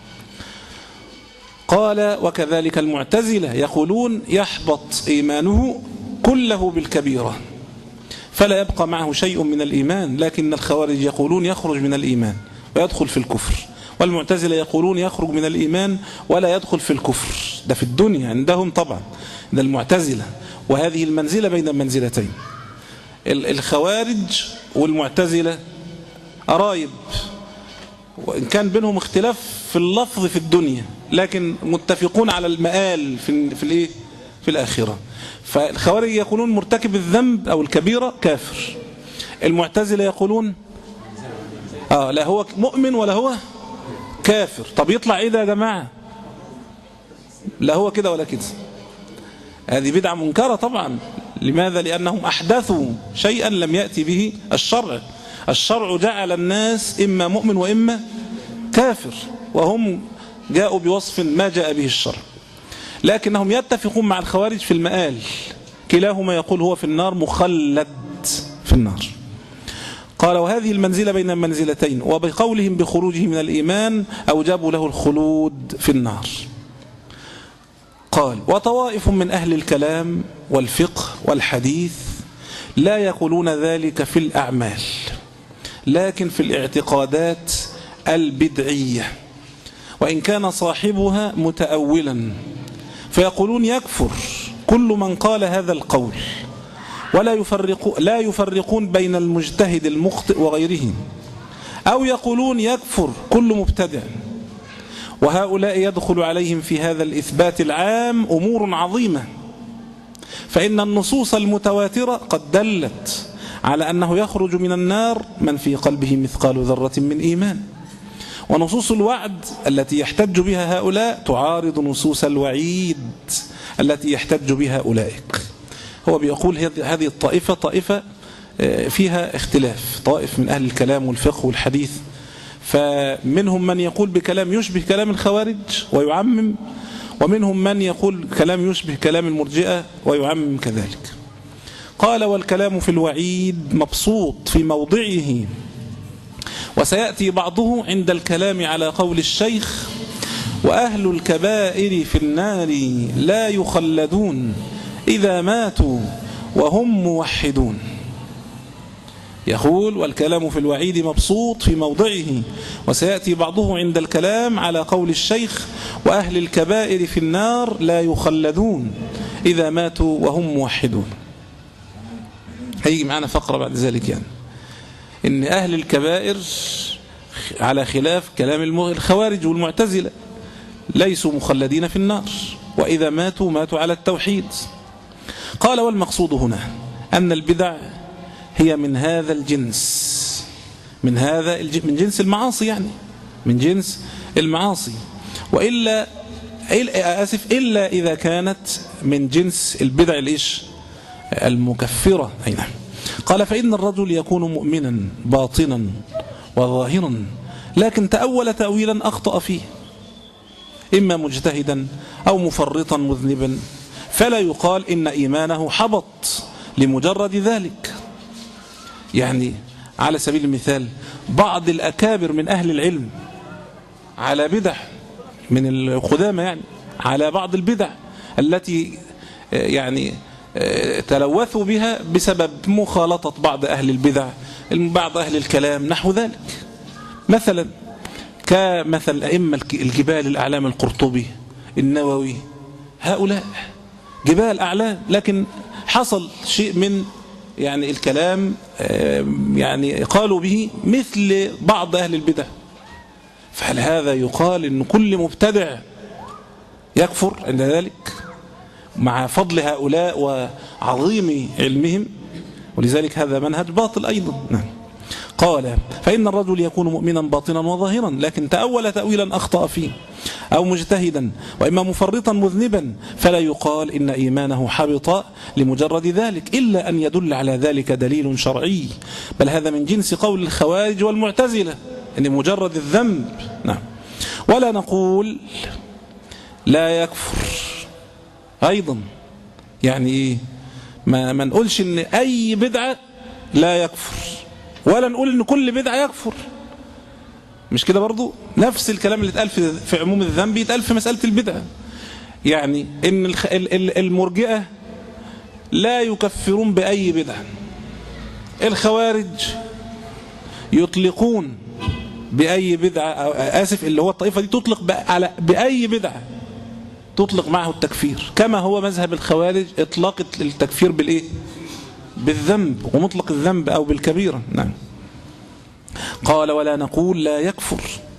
قال وكذلك المعتزلة يقولون يحبط إيمانه كله بالكبيرة فلا يبقى معه شيء من الإيمان، لكن الخوارج يقولون يخرج من الإيمان ويدخل في الكفر، والمعتزلة يقولون يخرج من الإيمان ولا يدخل في الكفر. ده في الدنيا عندهم طبعا، ده المعتزلة، وهذه المنزلة بين المنزلتين. الخوارج والمعتزلة قرايب، وإن كان بينهم اختلاف في اللفظ في الدنيا لكن متفقون على المآل في في الايه في الآخرة. فالخوارج يقولون مرتكب الذنب أو الكبيرة كافر، المعتزلة يقولون آه لا هو مؤمن ولا هو كافر. طب يطلع ايه ده يا جماعة؟ لا هو كده ولا كده. هذه بدعة منكرة طبعا. لماذا؟ لأنهم أحدثوا شيئا لم يأتي به الشرع. الشرع جعل الناس إما مؤمن وإما كافر، وهم جاءوا بوصف ما جاء به الشرع. لكنهم يتفقون مع الخوارج في المآل، كلاهما يقول هو في النار مخلد في النار. قال وهذه المنزلة بين المنزلتين، وبقولهم بخروجه من الإيمان أوجبوا له الخلود في النار. قال وطوائف من أهل الكلام والفقه والحديث لا يقولون ذلك في الأعمال لكن في الاعتقادات البدعية، وإن كان صاحبها متأولا، فيقولون يكفر كل من قال هذا القول، ولا يفرق لا يفرقون بين المجتهد المخطئ وغيره، أو يقولون يكفر كل مبتدع. وهؤلاء يدخل عليهم في هذا الإثبات العام أمور عظيمة، فإن النصوص المتواترة قد دلت على أنه يخرج من النار من في قلبه مثقال ذرة من إيمان، ونصوص الوعد التي يحتج بها هؤلاء تعارض نصوص الوعيد التي يحتج بها أولئك. هو بيقول هذه الطائفة طائفة فيها اختلاف، طائف من أهل الكلام والفقه والحديث، فمنهم من يقول بكلام يشبه كلام الخوارج ويعمم، ومنهم من يقول كلام يشبه كلام المرجئة ويعمم كذلك. قال والكلام في الوعيد مبسوط في موضعه، وسيأتي بعضه عند الكلام على قول الشيخ وأهل الكبائر في النار لا يخلدون إذا ماتوا وهم موحدون. يقول والكلام في الوعيد مبسوط في موضعه، وسيأتي بعضه عند الكلام على قول الشيخ وأهل الكبائر في النار لا يخلدون إذا ماتوا وهم موحدون. هيجي معنا فقرة بعد ذلك، يعني إن أهل الكبائر على خلاف كلام الخوارج والمعتزلة ليسوا مخلدين في النار، وإذا ماتوا ماتوا على التوحيد. قال والمقصود هنا أن البدع هي من هذا الجنس، من هذا الج... من جنس المعاصي، يعني من جنس المعاصي. وإلا آسف إلا إذا كانت من جنس البدع الإيش المكفرة. أي نعم. قال فإن الرجل يكون مؤمنا باطنا وظاهرا لكن تأول تأويلا أخطأ فيه، إما مجتهدا أو مفرطا مذنبا، فلا يقال إن إيمانه حبط لمجرد ذلك. يعني على سبيل المثال بعض الأكابر من أهل العلم على بدع، من القدامى يعني على بعض البدع التي يعني تلوثوا بها بسبب مخالطة بعض أهل البدع، بعض أهل الكلام نحو ذلك. مثلا كمثل أئمة الجبال الأعلام القرطبي النووي، هؤلاء جبال أعلام لكن حصل شيء من يعني الكلام يعني قالوا به مثل بعض أهل البدع، فهل هذا يقال إن كل مبتدع يكفر عند ذلك مع فضل هؤلاء وعظيم علمهم؟ ولذلك هذا منهج باطل أيضا. نعم. قال فإن الرجل يكون مؤمنا باطنا وظاهرا لكن تأول تأويلا أخطأ فيه، أو مجتهدا وإما مفرطا مذنبا، فلا يقال إن إيمانه حبط لمجرد ذلك، إلا أن يدل على ذلك دليل شرعي، بل هذا من جنس قول الخوارج والمعتزلة إن مجرد الذنب. نعم. ولا نقول لا يكفر أيضا، يعني إيه؟ ما, ما نقولش إن أي بدعة لا يكفر، ولا نقول إن كل بدعة يكفر، مش كده برضو؟ نفس الكلام اللي اتقال في, في عموم الذنب يتقال في مسألة البدعة. يعني إن المرجئة لا يكفرون بأي بدعة، الخوارج يطلقون بأي بدعة، آسف اللي هو الطائفة دي تطلق على بأي بدعة تطلق معه التكفير، كما هو مذهب الخوارج إطلاق التكفير بالإيه؟ بالذنب، ومطلق الذنب أو بالكبيرة. نعم. قال ولا نقول لا يكفر،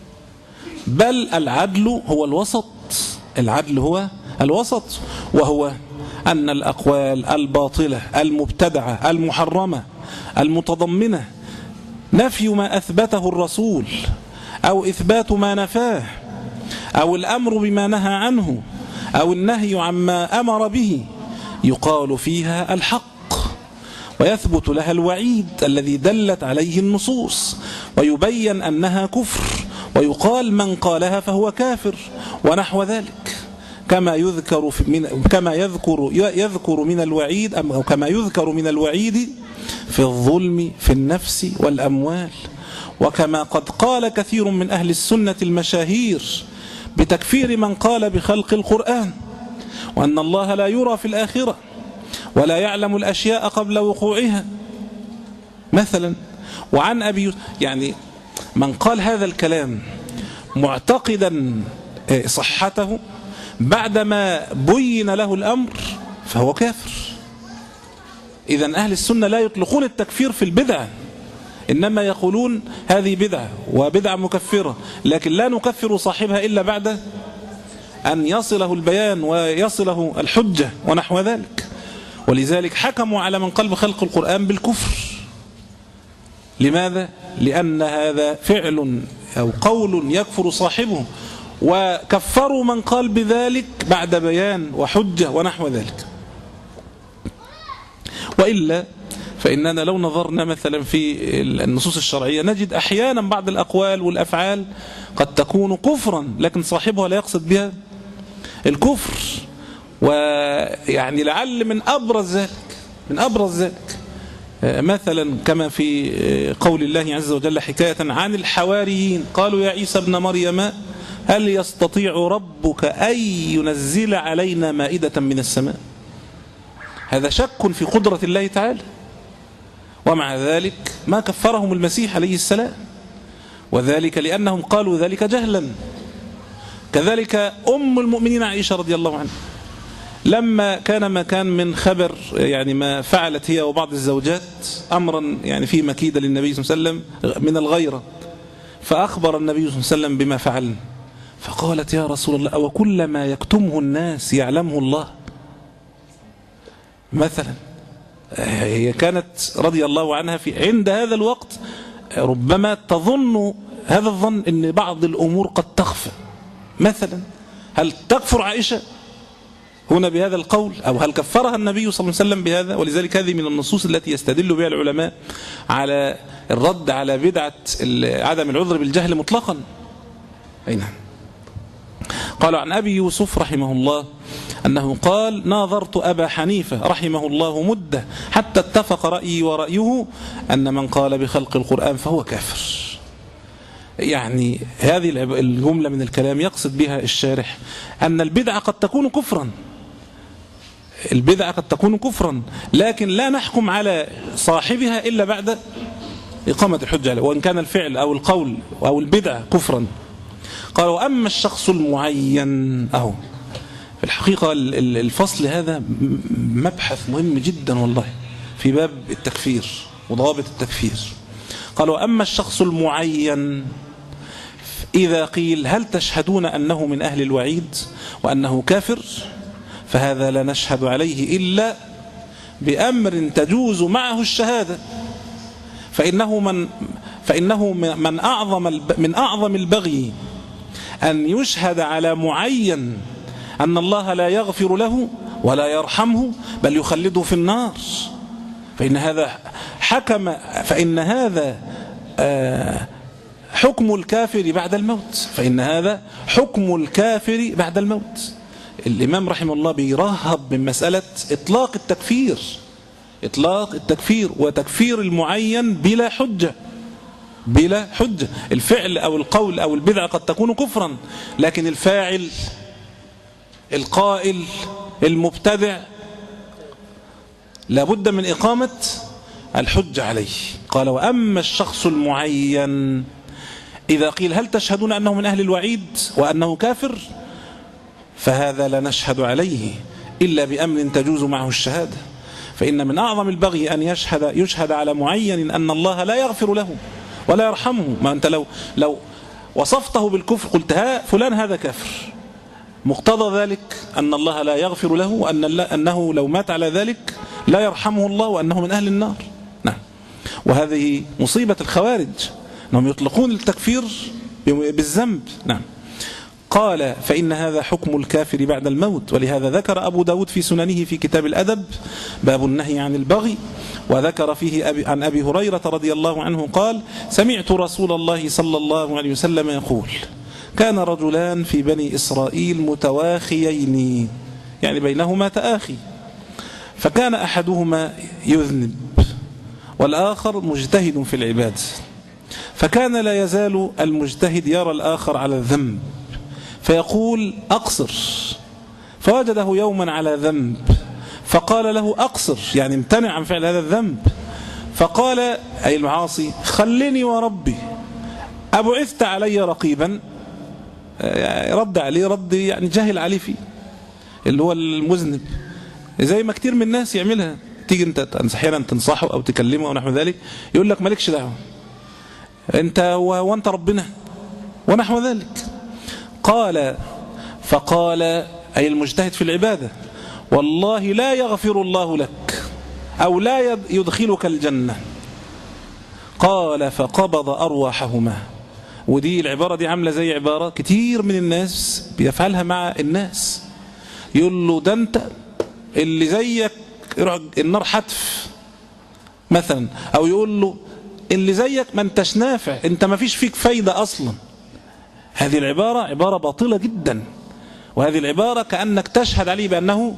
بل العدل هو الوسط، العدل هو الوسط، وهو أن الأقوال الباطلة المبتدعة المحرمة المتضمنة نفي ما أثبته الرسول أو إثبات ما نفاه أو الأمر بما نهى عنه أو النهي عما أمر به يقال فيها الحق، ويثبت لها الوعيد الذي دلت عليه النصوص، ويبين أنها كفر، ويقال من قالها فهو كافر ونحو ذلك، كما يذكر من كما يذكر يذكر من الوعيد أو كما يذكر من الوعيد في الظلم في النفس والأموال، وكما قد قال كثير من أهل السنة المشاهير بتكفير من قال بخلق القرآن، وأن الله لا يرى في الآخرة ولا يعلم الأشياء قبل وقوعها مثلا. وعن أبي يعني من قال هذا الكلام معتقدا صحته بعدما بين له الأمر فهو كافر. إذن أهل السنة لا يطلقون التكفير في البدعة، إنما يقولون هذه بدعة وبدعة مكفرة، لكن لا نكفر صاحبها إلا بعد أن يصله البيان ويصله الحجة ونحو ذلك. ولذلك حكموا على من قال بخلق القرآن بالكفر. لماذا؟ لأن هذا فعل أو قول يكفر صاحبه، وكفروا من قال بذلك بعد بيان وحجة ونحو ذلك. وإلا فإننا لو نظرنا مثلا في النصوص الشرعية نجد أحيانا بعض الأقوال والأفعال قد تكون كفرا لكن صاحبها لا يقصد بها الكفر. ويعني لعل من أبرز ذلك من أبرز ذلك مثلا كما في قول الله عز وجل حكاية عن الحواريين، قالوا يا عيسى ابن مريم هل يستطيع ربك أن ينزل علينا مائدة من السماء؟ هذا شك في قدرة الله تعالى، ومع ذلك ما كفرهم المسيح عليه السلام، وذلك لأنهم قالوا ذلك جهلا. كذلك أم المؤمنين عائشة رضي الله عنها لما كان ما كان من خبر يعني ما فعلت هي وبعض الزوجات أمرا يعني فيه مكيدة للنبي صلى الله عليه وسلم من الغيرة، فأخبر النبي صلى الله عليه وسلم بما فعلن، فقالت يا رسول الله وكل ما يكتمه الناس يعلمه الله مثلا. هي كانت رضي الله عنها في عند هذا الوقت ربما تظن هذا الظن ان بعض الأمور قد تخفى. مثلا هل تكفر عائشة هنا بهذا القول، أو هل كفرها النبي صلى الله عليه وسلم بهذا؟ ولذلك هذه من النصوص التي يستدل بها العلماء على الرد على بدعة عدم العذر بالجهل مطلقا. أي نعم. قالوا عن أبي يوسف رحمه الله أنه قال: ناظرت أبا حنيفة رحمه الله مدة حتى اتفق رأيي ورأيه أن من قال بخلق القرآن فهو كافر. يعني هذه الجملة من الكلام يقصد بها الشارح أن البدعة قد تكون كفرا، البدعة قد تكون كفرا، لكن لا نحكم على صاحبها إلا بعد إقامة الحجة عليه، وإن كان الفعل أو القول أو البدعة كفرا. قال: وأما الشخص المعين، أهو في الحقيقة الفصل هذا مبحث مهم جدا والله في باب التكفير وضوابط التكفير. قال: وأما الشخص المعين إذا قيل هل تشهدون أنه من أهل الوعيد وأنه كافر، فهذا لا نشهد عليه إلا بأمر تجوز معه الشهادة، فإنه من فإنه من أعظم من أعظم البغي أن يشهد على معين أن الله لا يغفر له ولا يرحمه بل يخلده في النار، فإن هذا حكم فإن هذا حكم الكافر بعد الموت فإن هذا حكم الكافر بعد الموت. الإمام رحمه الله بيرهب من مسألة إطلاق التكفير إطلاق التكفير وتكفير المعين بلا حجة بلا حجة. الفعل أو القول أو البدعة قد تكون كفرا، لكن الفاعل القائل المبتدع لابد من إقامة الحجة عليه. قال: وأما الشخص المعين إذا قيل هل تشهدون أنه من أهل الوعيد وأنه كافر، فهذا لا نشهد عليه إلا بأمر تجوز معه الشهادة، فإن من أعظم البغي أن يشهد يشهد على معين أن الله لا يغفر له ولا يرحمه. ما أنت لو لو وصفته بالكفر قلت ها فلان هذا كافر، مقتضى ذلك أن الله لا يغفر له وأن أنه لو مات على ذلك لا يرحمه الله وأنه من أهل النار. نعم. وهذه مصيبة الخوارج أنهم يطلقون التكفير بالذنب. نعم. قال: فإن هذا حكم الكافر بعد الموت. ولهذا ذكر أبو داود في سننه في كتاب الأدب باب النهي عن البغي، وذكر فيه أبي عن أبي هريرة رضي الله عنه قال: سمعت رسول الله صلى الله عليه وسلم يقول: كان رجلان في بني إسرائيل متواخيين، يعني بينهما تآخي، فكان أحدهما يذنب والآخر مجتهد في العبادة، فكان لا يزال المجتهد يرى الآخر على الذنب فيقول: أقصر، فوجده يوما على ذنب فقال له: أقصر، يعني امتنع عن فعل هذا الذنب، فقال أي المعاصي: خلني وربي أبعثت علي رقيبا، رد عليه رد يعني جاهل عليه فيه، اللي هو المذنب، زي ما كتير من الناس يعملها. تيجي انت احيانا تنصحه او تكلمه او نحو ذلك يقول لك مالكش دعوه انت وانت ربنا ونحو ذلك. قال فقال اي المجتهد في العباده: والله لا يغفر الله لك او لا يدخلك الجنه. قال: فقبض ارواحهما. ودي العباره دي عامله زي عباره كتير من الناس بيفعلها مع الناس، يقول له: ده انت اللي زيك النار حتف مثلا، او يقول له: اللي زيك ما انتش نافع، انت ما فيش فيك فايدة اصلا. هذه العبارة عبارة باطلة جدا، وهذه العبارة كأنك تشهد عليه بأنه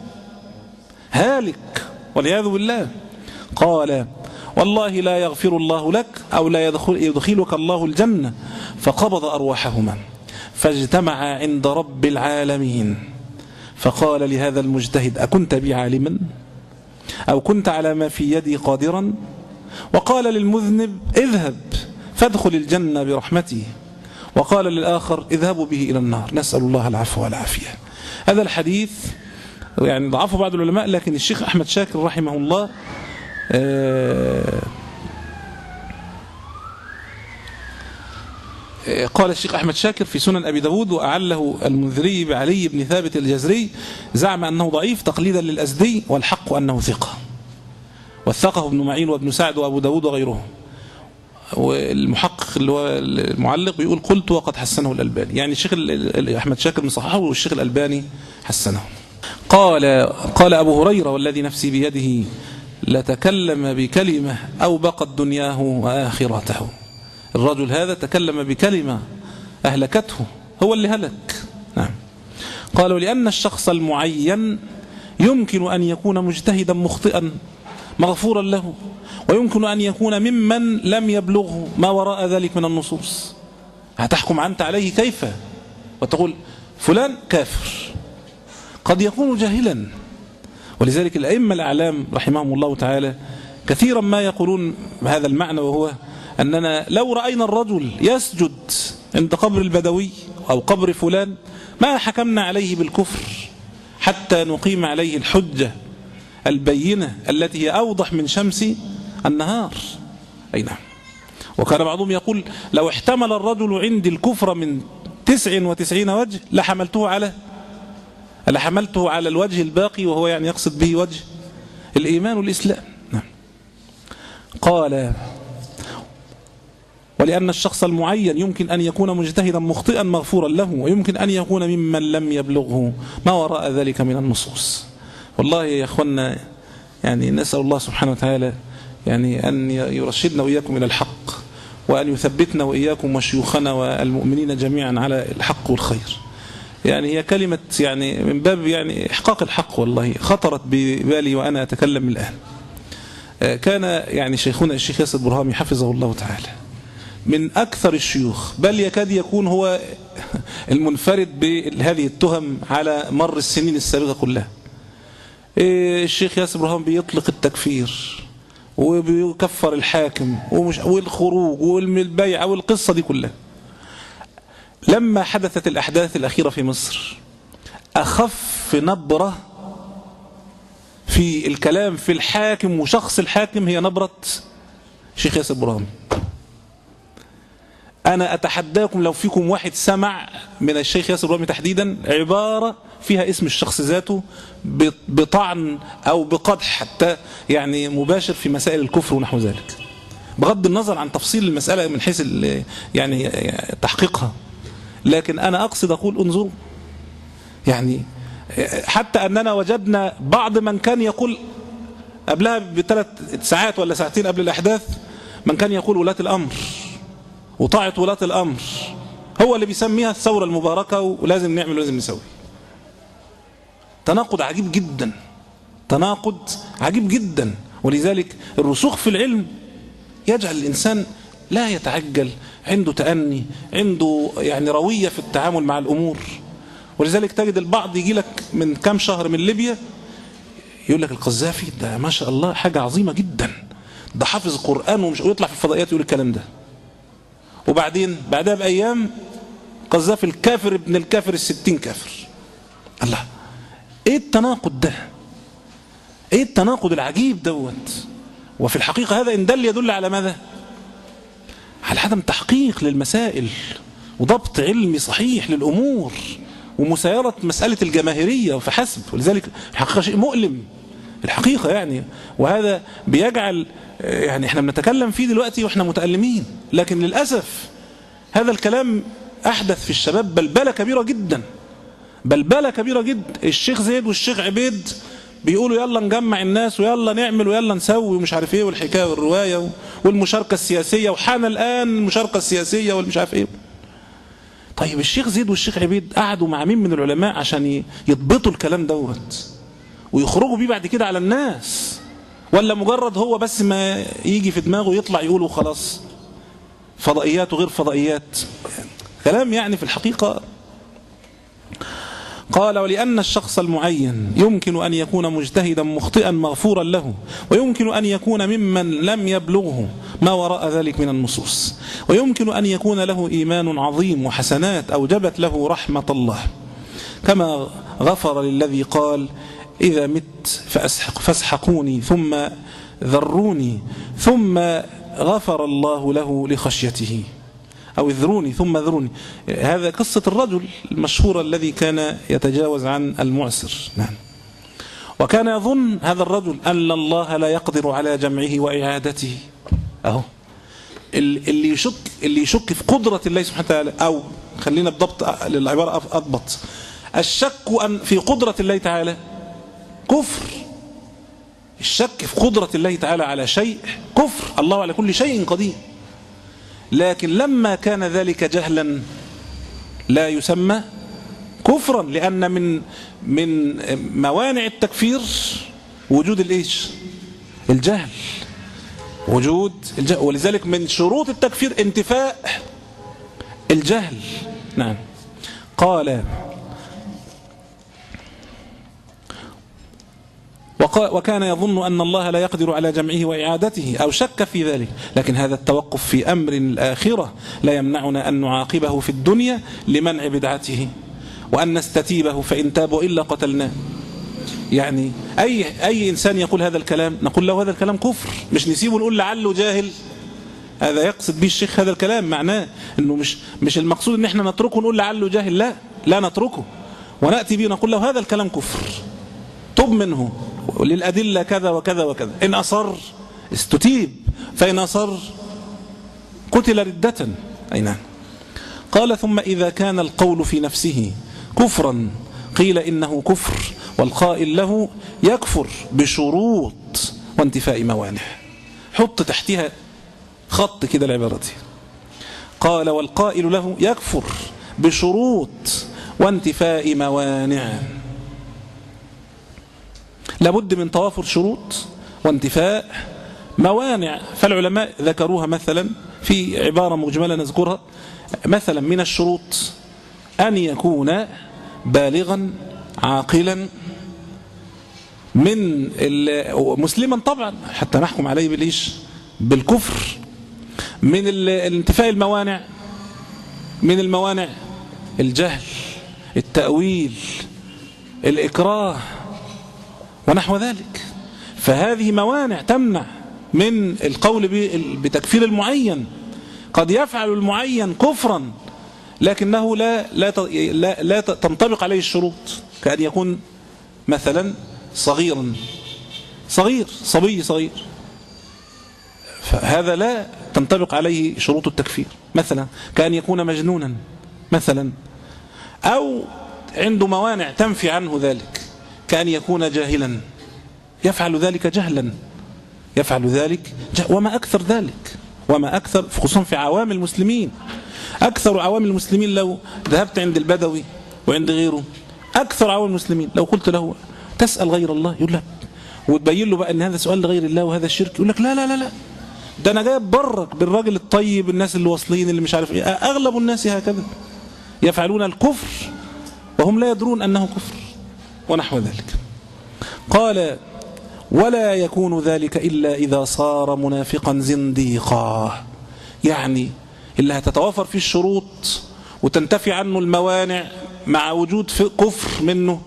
هالك والعياذ بالله. قال: والله لا يغفر الله لك أو لا يدخل يدخلك الله الجنة. فقبض أرواحهما فاجتمعا عند رب العالمين، فقال لهذا المجتهد: أكنت بي عالما أو كنت على ما في يدي قادرا؟ وقال للمذنب: اذهب فادخل الجنة برحمته. وقال للآخر: اذهبوا به إلى النار. نسأل الله العفو والعافية. هذا الحديث يعني ضعفه بعض العلماء، لكن الشيخ أحمد شاكر رحمه الله قال الشيخ أحمد شاكر في سنن أبي داود وأعله المنذري بعلي بن ثابت الجزري، زعم أنه ضعيف تقليدا للأزدي، والحق أنه ثقة. وثقه ابن معين وابن سعد وأبو داود وغيرهم. والمحقق اللي هو المعلق بيقول قلت وقد حسنه الألباني، يعني الشيخ أحمد شاكر مصححه والشيخ الألباني حسنه. قال قال أبو هريرة والذي نفسي بيده لتكلم بكلمة أو بقت دنياه وآخرته. الرجل هذا تكلم بكلمة أهلكته، هو اللي هلك. نعم. قالوا لأن الشخص المعين يمكن أن يكون مجتهدا مخطئا مغفورا له، ويمكن أن يكون ممن لم يبلغه ما وراء ذلك من النصوص. هتحكم أنت عليه كيف وتقول فلان كافر؟ قد يكون جاهلا. ولذلك الأئمة الأعلام رحمهم الله تعالى كثيرا ما يقولون هذا المعنى، وهو أننا لو رأينا الرجل يسجد عند قبر البدوي أو قبر فلان ما حكمنا عليه بالكفر حتى نقيم عليه الحجة البينة التي هي أوضح من شمس النهار. أي نعم. وكان بعضهم يقول لو احتمل الرجل عندي الكفر من تسع وتسعين وجه لحملته على لحملته على الوجه الباقي، وهو يعني يقصد به وجه الإيمان والإسلام. نعم. قال ولأن الشخص المعين يمكن أن يكون مجتهدا مخطئا مغفورا له، ويمكن أن يكون ممن لم يبلغه ما وراء ذلك من النصوص. والله يا أخوانا يعني نسأل الله سبحانه وتعالى يعني أن يرشدنا وإياكم إلى الحق، وأن يثبتنا وإياكم وشيوخنا والمؤمنين جميعا على الحق والخير. يعني هي كلمة يعني من باب يعني إحقاق الحق والله خطرت ببالي وأنا أتكلم الآن. كان يعني شيخنا الشيخ ياسر برهامي حفظه الله تعالى من أكثر الشيوخ، بل يكاد يكون هو المنفرد بهذه التهم على مر السنين السابقة كلها. الشيخ ياسر برهامي بيطلق التكفير وبيكفر الحاكم والخروج والبيع والقصة دي كلها. لما حدثت الأحداث الأخيرة في مصر أخف نبرة في الكلام في الحاكم وشخص الحاكم هي نبرة الشيخ ياسر برهامي. أنا أتحداكم لو فيكم واحد سمع من الشيخ ياسر برهامي تحديدا عبارة فيها اسم الشخص ذاته بطعن أو بقدح حتى يعني مباشر في مسائل الكفر ونحو ذلك، بغض النظر عن تفصيل المسألة من حيث يعني تحقيقها. لكن أنا أقصد أقول انظروا، يعني حتى أننا وجدنا بعض من كان يقول قبلها بثلاث ساعات ولا ساعتين قبل الأحداث من كان يقول ولاة الأمر وطاعة ولاة الأمر هو اللي بيسميها الثورة المباركة ولازم نعمل ولازم نسوي. تناقض عجيب جدا، تناقض عجيب جدا. ولذلك الرسوخ في العلم يجعل الإنسان لا يتعجل، عنده تأني، عنده يعني روية في التعامل مع الأمور. ولذلك تجد البعض يجي لك من كام شهر من ليبيا يقول لك القذافي ده ما شاء الله حاجة عظيمة جدا، ده حافظ قرآن ومش ويطلع في الفضائيات يقول الكلام ده. وبعدين بعدها بأيام قذافي الكافر ابن الكافر الستين كافر. الله، ايه التناقض ده؟ ايه التناقض العجيب دوت؟ وفي الحقيقة هذا إن دل يدل على ماذا؟ على عدم تحقيق للمسائل وضبط علمي صحيح للأمور ومسايرة مسألة الجماهيرية فحسب. ولذلك الحقيقة شيء مؤلم الحقيقة يعني، وهذا بيجعل يعني احنا بنتكلم فيه دلوقتي واحنا متألمين، لكن للأسف هذا الكلام أحدث في الشباب بلبلة كبيرة جدا، بلبلة كبيرة جدا. الشيخ زيد والشيخ عبيد بيقولوا يلا نجمع الناس ويلا نعمل ويلا نسوي ومش عارف ايه والحكاية والرواية والمشاركة السياسية، وحان الآن المشاركة السياسية والمش عارف ايه. طيب الشيخ زيد والشيخ عبيد قعدوا مع مين من العلماء عشان يضبطوا الكلام دوت ويخرجوا بيه بعد كده على الناس، ولا مجرد هو بس ما يجي في دماغه يطلع يقوله وخلاص؟ فضائيات وغير فضائيات، كلام يعني في الحقيقة. قال ولأن الشخص المعين يمكن أن يكون مجتهدا مخطئا مغفورا له، ويمكن أن يكون ممن لم يبلغه ما وراء ذلك من النصوص، ويمكن أن يكون له إيمان عظيم وحسنات أوجبت له رحمة الله، كما غفر للذي قال إذا مت فأسحق فاسحقوني ثم ذروني ثم غفر الله له لخشيته، أو اذروني ثم ذروني. هذا قصة الرجل المشهورة الذي كان يتجاوز عن المعسر. نعم. وكان يظن هذا الرجل أن الله لا يقدر على جمعه وإعادته. أهو اللي يشك اللي يشك في قدرة الله سبحانه وتعالى، أو خلينا بضبط للعبارة أضبط، الشك في قدرة الله تعالى كفر. الشك في قدرة الله تعالى على شيء كفر، الله على كل شيء قدير. لكن لما كان ذلك جهلا لا يسمى كفرا، لأن من من موانع التكفير وجود الايش؟ الجهل. وجود الجهل، ولذلك من شروط التكفير انتفاء الجهل. نعم. قال وكان يظن أن الله لا يقدر على جمعه وإعادته، أو شك في ذلك. لكن هذا التوقف في أمر الآخرة لا يمنعنا أن نعاقبه في الدنيا لمنع بدعته، وأن نستتيبه فإن تابوا إلا قتلناه. يعني أي, أي إنسان يقول هذا الكلام نقول له هذا الكلام كفر، مش نسيبه نقول لعله جاهل. هذا يقصد به الشيخ هذا الكلام، معناه أنه مش, مش المقصود أن احنا نتركه نقول لعله جاهل، لا لا نتركه ونأتي به نقول له هذا الكلام كفر، تب منه للأدلة كذا وكذا وكذا. إن أصر استتيب، فإن أصر قتل ردة. أي نعم. قال ثم إذا كان القول في نفسه كفرا قيل إنه كفر، والقائل له يكفر بشروط وانتفاء موانع. حط تحتها خط كده العبارة دي. قال والقائل له يكفر بشروط وانتفاء موانع. لابد من توافر شروط وانتفاء موانع. فالعلماء ذكروها مثلا في عبارة مجملة نذكرها. مثلا من الشروط أن يكون بالغا عاقلا من مسلما طبعا حتى نحكم عليه بالإيش؟ بالكفر. من الانتفاء الموانع، من الموانع الجهل، التأويل، الإكراه ونحو ذلك. فهذه موانع تمنع من القول بتكفير المعين. قد يفعل المعين كفرا لكنه لا لا لا, لا تنطبق عليه الشروط، كأن يكون مثلا صغيرا صغير صبي صغير، فهذا لا تنطبق عليه شروط التكفير. مثلا كأن يكون مجنونا مثلا، أو عنده موانع تنفي عنه ذلك، كأن يكون جاهلا يفعل ذلك جهلا، يفعل ذلك جهل. وما أكثر ذلك، وما أكثر خصوصا في عوام المسلمين. أكثر عوام المسلمين لو ذهبت عند البدوي وعند غيره، أكثر عوام المسلمين لو قلت له تسأل غير الله يقول لك، وتبين له بقى أن هذا سؤال لغير الله وهذا الشرك، يقول لك لا لا لا لا ده أنا جاي برك بالراجل الطيب، الناس اللي واصلين اللي مش عارف إيه. أغلب الناس هكذا يفعلون الكفر وهم لا يدرون أنه كفر ونحو ذلك. قال ولا يكون ذلك إلا إذا صار منافقا زنديقا، يعني اللي هتتوافر فيه الشروط وتنتفي عنه الموانع مع وجود كفر منه.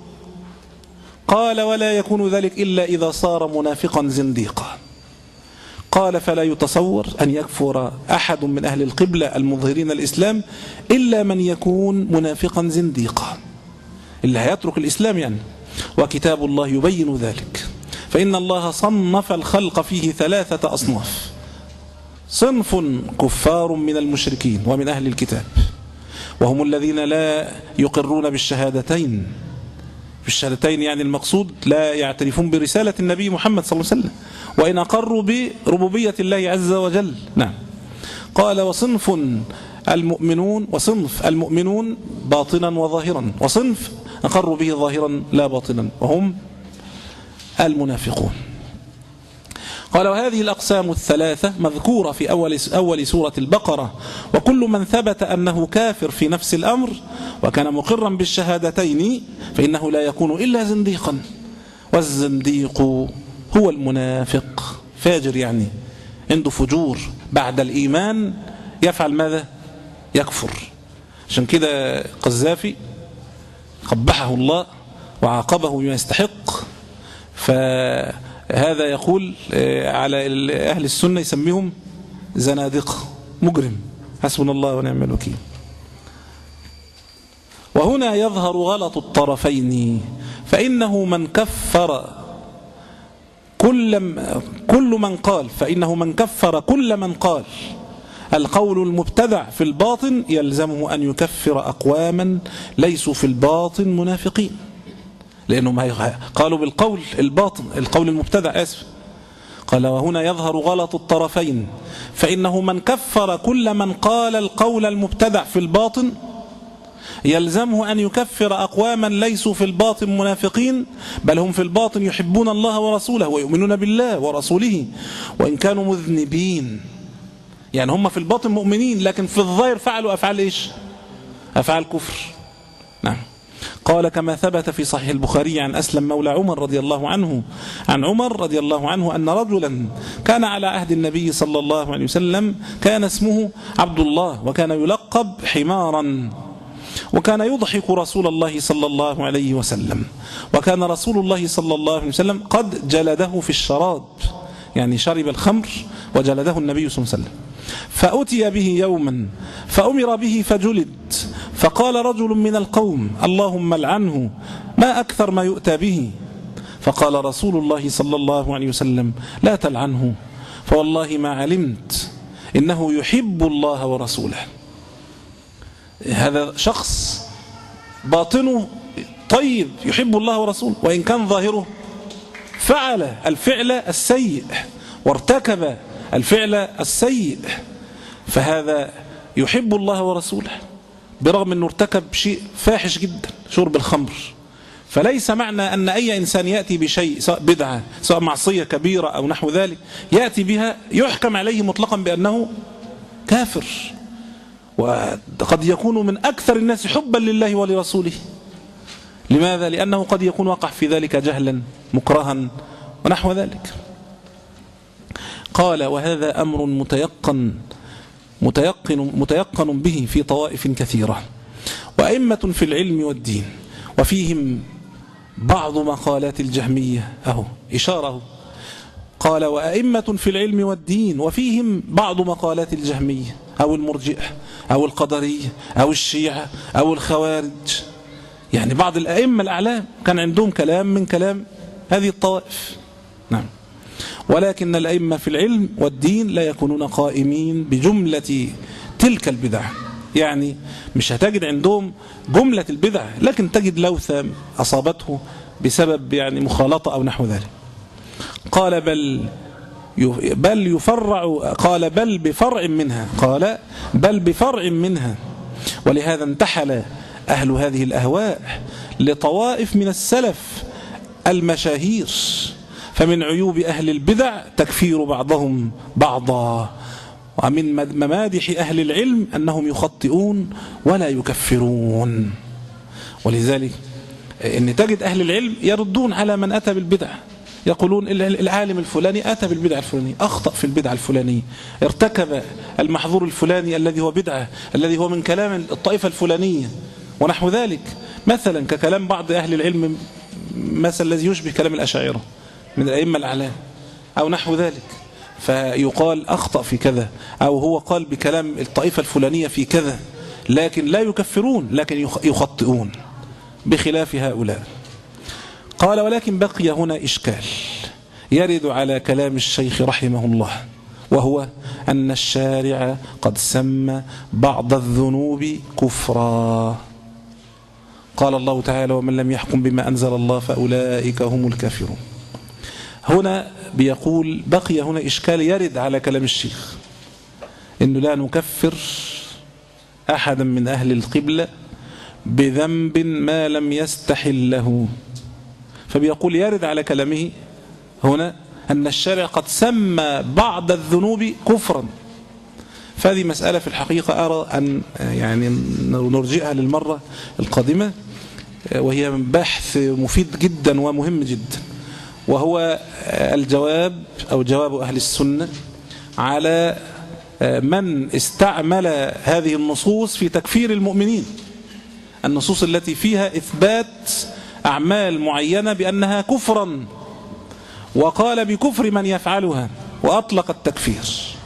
قال ولا يكون ذلك إلا إذا صار منافقا زنديقا. قال فلا يتصور أن يكفر أحد من أهل القبلة المظهرين الإسلام إلا من يكون منافقا زنديقا، اللي هيترك الإسلام يعني. وكتاب الله يبين ذلك، فإن الله صنف الخلق فيه ثلاثة أصناف: صنف كفار من المشركين ومن أهل الكتاب، وهم الذين لا يقرون بالشهادتين. بالشهادتين يعني المقصود لا يعترفون برسالة النبي محمد صلى الله عليه وسلم، وإن أقروا بربوبية الله عز وجل. نعم. قال وصنف المؤمنون، وصنف المؤمنون باطنا وظاهرا، وصنف أقروا به ظاهرا لا باطنا، وهم المنافقون. قال وهذه الأقسام الثلاثة مذكورة في أول أول سورة البقرة، وكل من ثبت أنه كافر في نفس الأمر وكان مقرا بالشهادتين فإنه لا يكون إلا زنديقا، والزنديق هو المنافق، فاجر يعني عنده فجور بعد الإيمان، يفعل ماذا؟ يكفر. عشان كده قذافي قبحه الله وعاقبه بما يستحق، فهذا يقول على أهل السنة يسميهم زنادقة، مجرم، حسبنا الله ونعم الوكيل. وهنا يظهر غلط الطرفين، فإنه من كفر كل, كل من قال فإنه من كفر كل من قال القول المبتدع في الباطن يلزمه أن يكفر أقواما ليسوا في الباطن منافقين، لأنهم قالوا بالقول الباطن القول المبتدع آسف. قال وهنا يظهر غلط الطرفين، فإنه من كفر كل من قال القول المبتدع في الباطن يلزمه أن يكفر أقواما ليسوا في الباطن منافقين، بل هم في الباطن يحبون الله ورسوله ويؤمنون بالله ورسوله وإن كانوا مذنبين. يعني هم في الباطن مؤمنين لكن في الظاهر فعلوا أفعال إيش؟ أفعال كفر. نعم. قال كما ثبت في صحيح البخاري عن أسلم مولى عمر رضي الله عنه عن عمر رضي الله عنه أن رجلا كان على عهد النبي صلى الله عليه وسلم كان اسمه عبد الله وكان يلقب حمارا، وكان يضحك رسول الله صلى الله عليه وسلم، وكان رسول الله صلى الله عليه وسلم قد جلده في الشراب، يعني شرب الخمر وجلده النبي صلى الله عليه وسلم. فأتي به يوما فأمر به فجلد، فقال رجل من القوم اللهم لعنه ما أكثر ما يؤتى به، فقال رسول الله صلى الله عليه وسلم لا تلعنه فوالله ما علمت إنه يحب الله ورسوله. هذا شخص باطنه طيب يحب الله ورسوله، وإن كان ظاهره فعل الفعل السيء وارتكب الفعل السيء، فهذا يحب الله ورسوله برغم أنه ارتكب شيء فاحش جدا شرب الخمر. فليس معنى أن أي إنسان يأتي بشيء سواء بدعة سواء معصية كبيرة أو نحو ذلك يأتي بها يحكم عليه مطلقا بأنه كافر، وقد يكون من أكثر الناس حبا لله ولرسوله. لماذا؟ لأنه قد يكون وقع في ذلك جهلا مكرها ونحو ذلك. قال وهذا أمر متيقن متيقن, متيقن به في طوائف كثيرة وأئمة في العلم والدين، وفيهم بعض مقالات الجهمية أهو إشارة. قال وأئمة في العلم والدين وفيهم بعض مقالات الجهمية أو المرجئة أو القدرية أو الشيعة أو الخوارج، يعني بعض الأئمة الأعلام كان عندهم كلام من كلام هذه الطوائف. نعم. ولكن الأئمة في العلم والدين لا يكونون قائمين بجملة تلك البدع، يعني مش هتجد عندهم جملة البدع، لكن تجد لوثة أصابته بسبب يعني مخالطة أو نحو ذلك. قال بل بل يفرع قال بل بفرع منها قال بل بفرع منها ولهذا انتحل أهل هذه الأهواء لطوائف من السلف المشاهير، فمن عيوب أهل البدع تكفير بعضهم بعضا، ومن ممادح أهل العلم أنهم يخطئون ولا يكفرون. ولذلك إن تجد أهل العلم يردون على من أتى بالبدع، يقولون العالم الفلاني أتى بالبدع الفلاني، أخطأ في البدع الفلاني، ارتكب المحظور الفلاني الذي هو بدعة الذي هو من كلام الطائفة الفلانية ونحو ذلك، مثلا ككلام بعض أهل العلم مثلا الذي يشبه كلام الأشاعرة من الأئمة الأعلام أو نحو ذلك، فيقال أخطأ في كذا أو هو قال بكلام الطائفة الفلانية في كذا، لكن لا يكفرون لكن يخطئون بخلاف هؤلاء. قال ولكن بقي هنا إشكال يرد على كلام الشيخ رحمه الله، وهو أن الشارع قد سمى بعض الذنوب كفرا. قال الله تعالى ومن لم يحكم بما أنزل الله فأولئك هم الكافرون. هنا بيقول بقي هنا إشكال يرد على كلام الشيخ، إنه لا نكفر أحدا من أهل القبلة بذنب ما لم يستحل له. فبيقول يرد على كلامه هنا أن الشارع قد سمى بعض الذنوب كفرا. فهذه مسألة في الحقيقة أرى أن يعني نرجئها للمرة القادمة، وهي بحث مفيد جدا ومهم جدا، وهو الجواب أو جواب أهل السنة على من استعمل هذه النصوص في تكفير المؤمنين، النصوص التي فيها إثبات أعمال معينة بأنها كفرا، وقال بكفر من يفعلها وأطلق التكفير.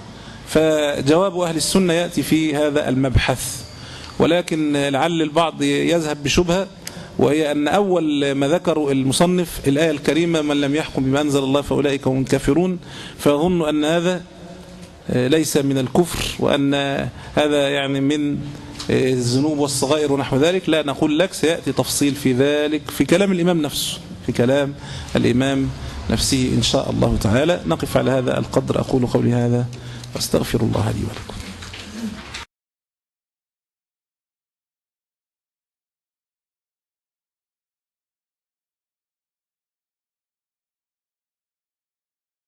فجواب أهل السنة يأتي في هذا المبحث، ولكن لعل البعض يذهب بشبهة وهي أن أول ما ذكروا المصنف الآية الكريمة من لم يحكم بما أنزل الله فأولئك هم الكافرون، فيظن أن هذا ليس من الكفر وأن هذا يعني من الذنوب والصغائر ونحو ذلك. لا، نقول لك سيأتي تفصيل في ذلك في كلام الإمام نفسه، في كلام الإمام نفسه إن شاء الله تعالى. نقف على هذا القدر. أقول قولي هذا واستغفر الله لي ولكم.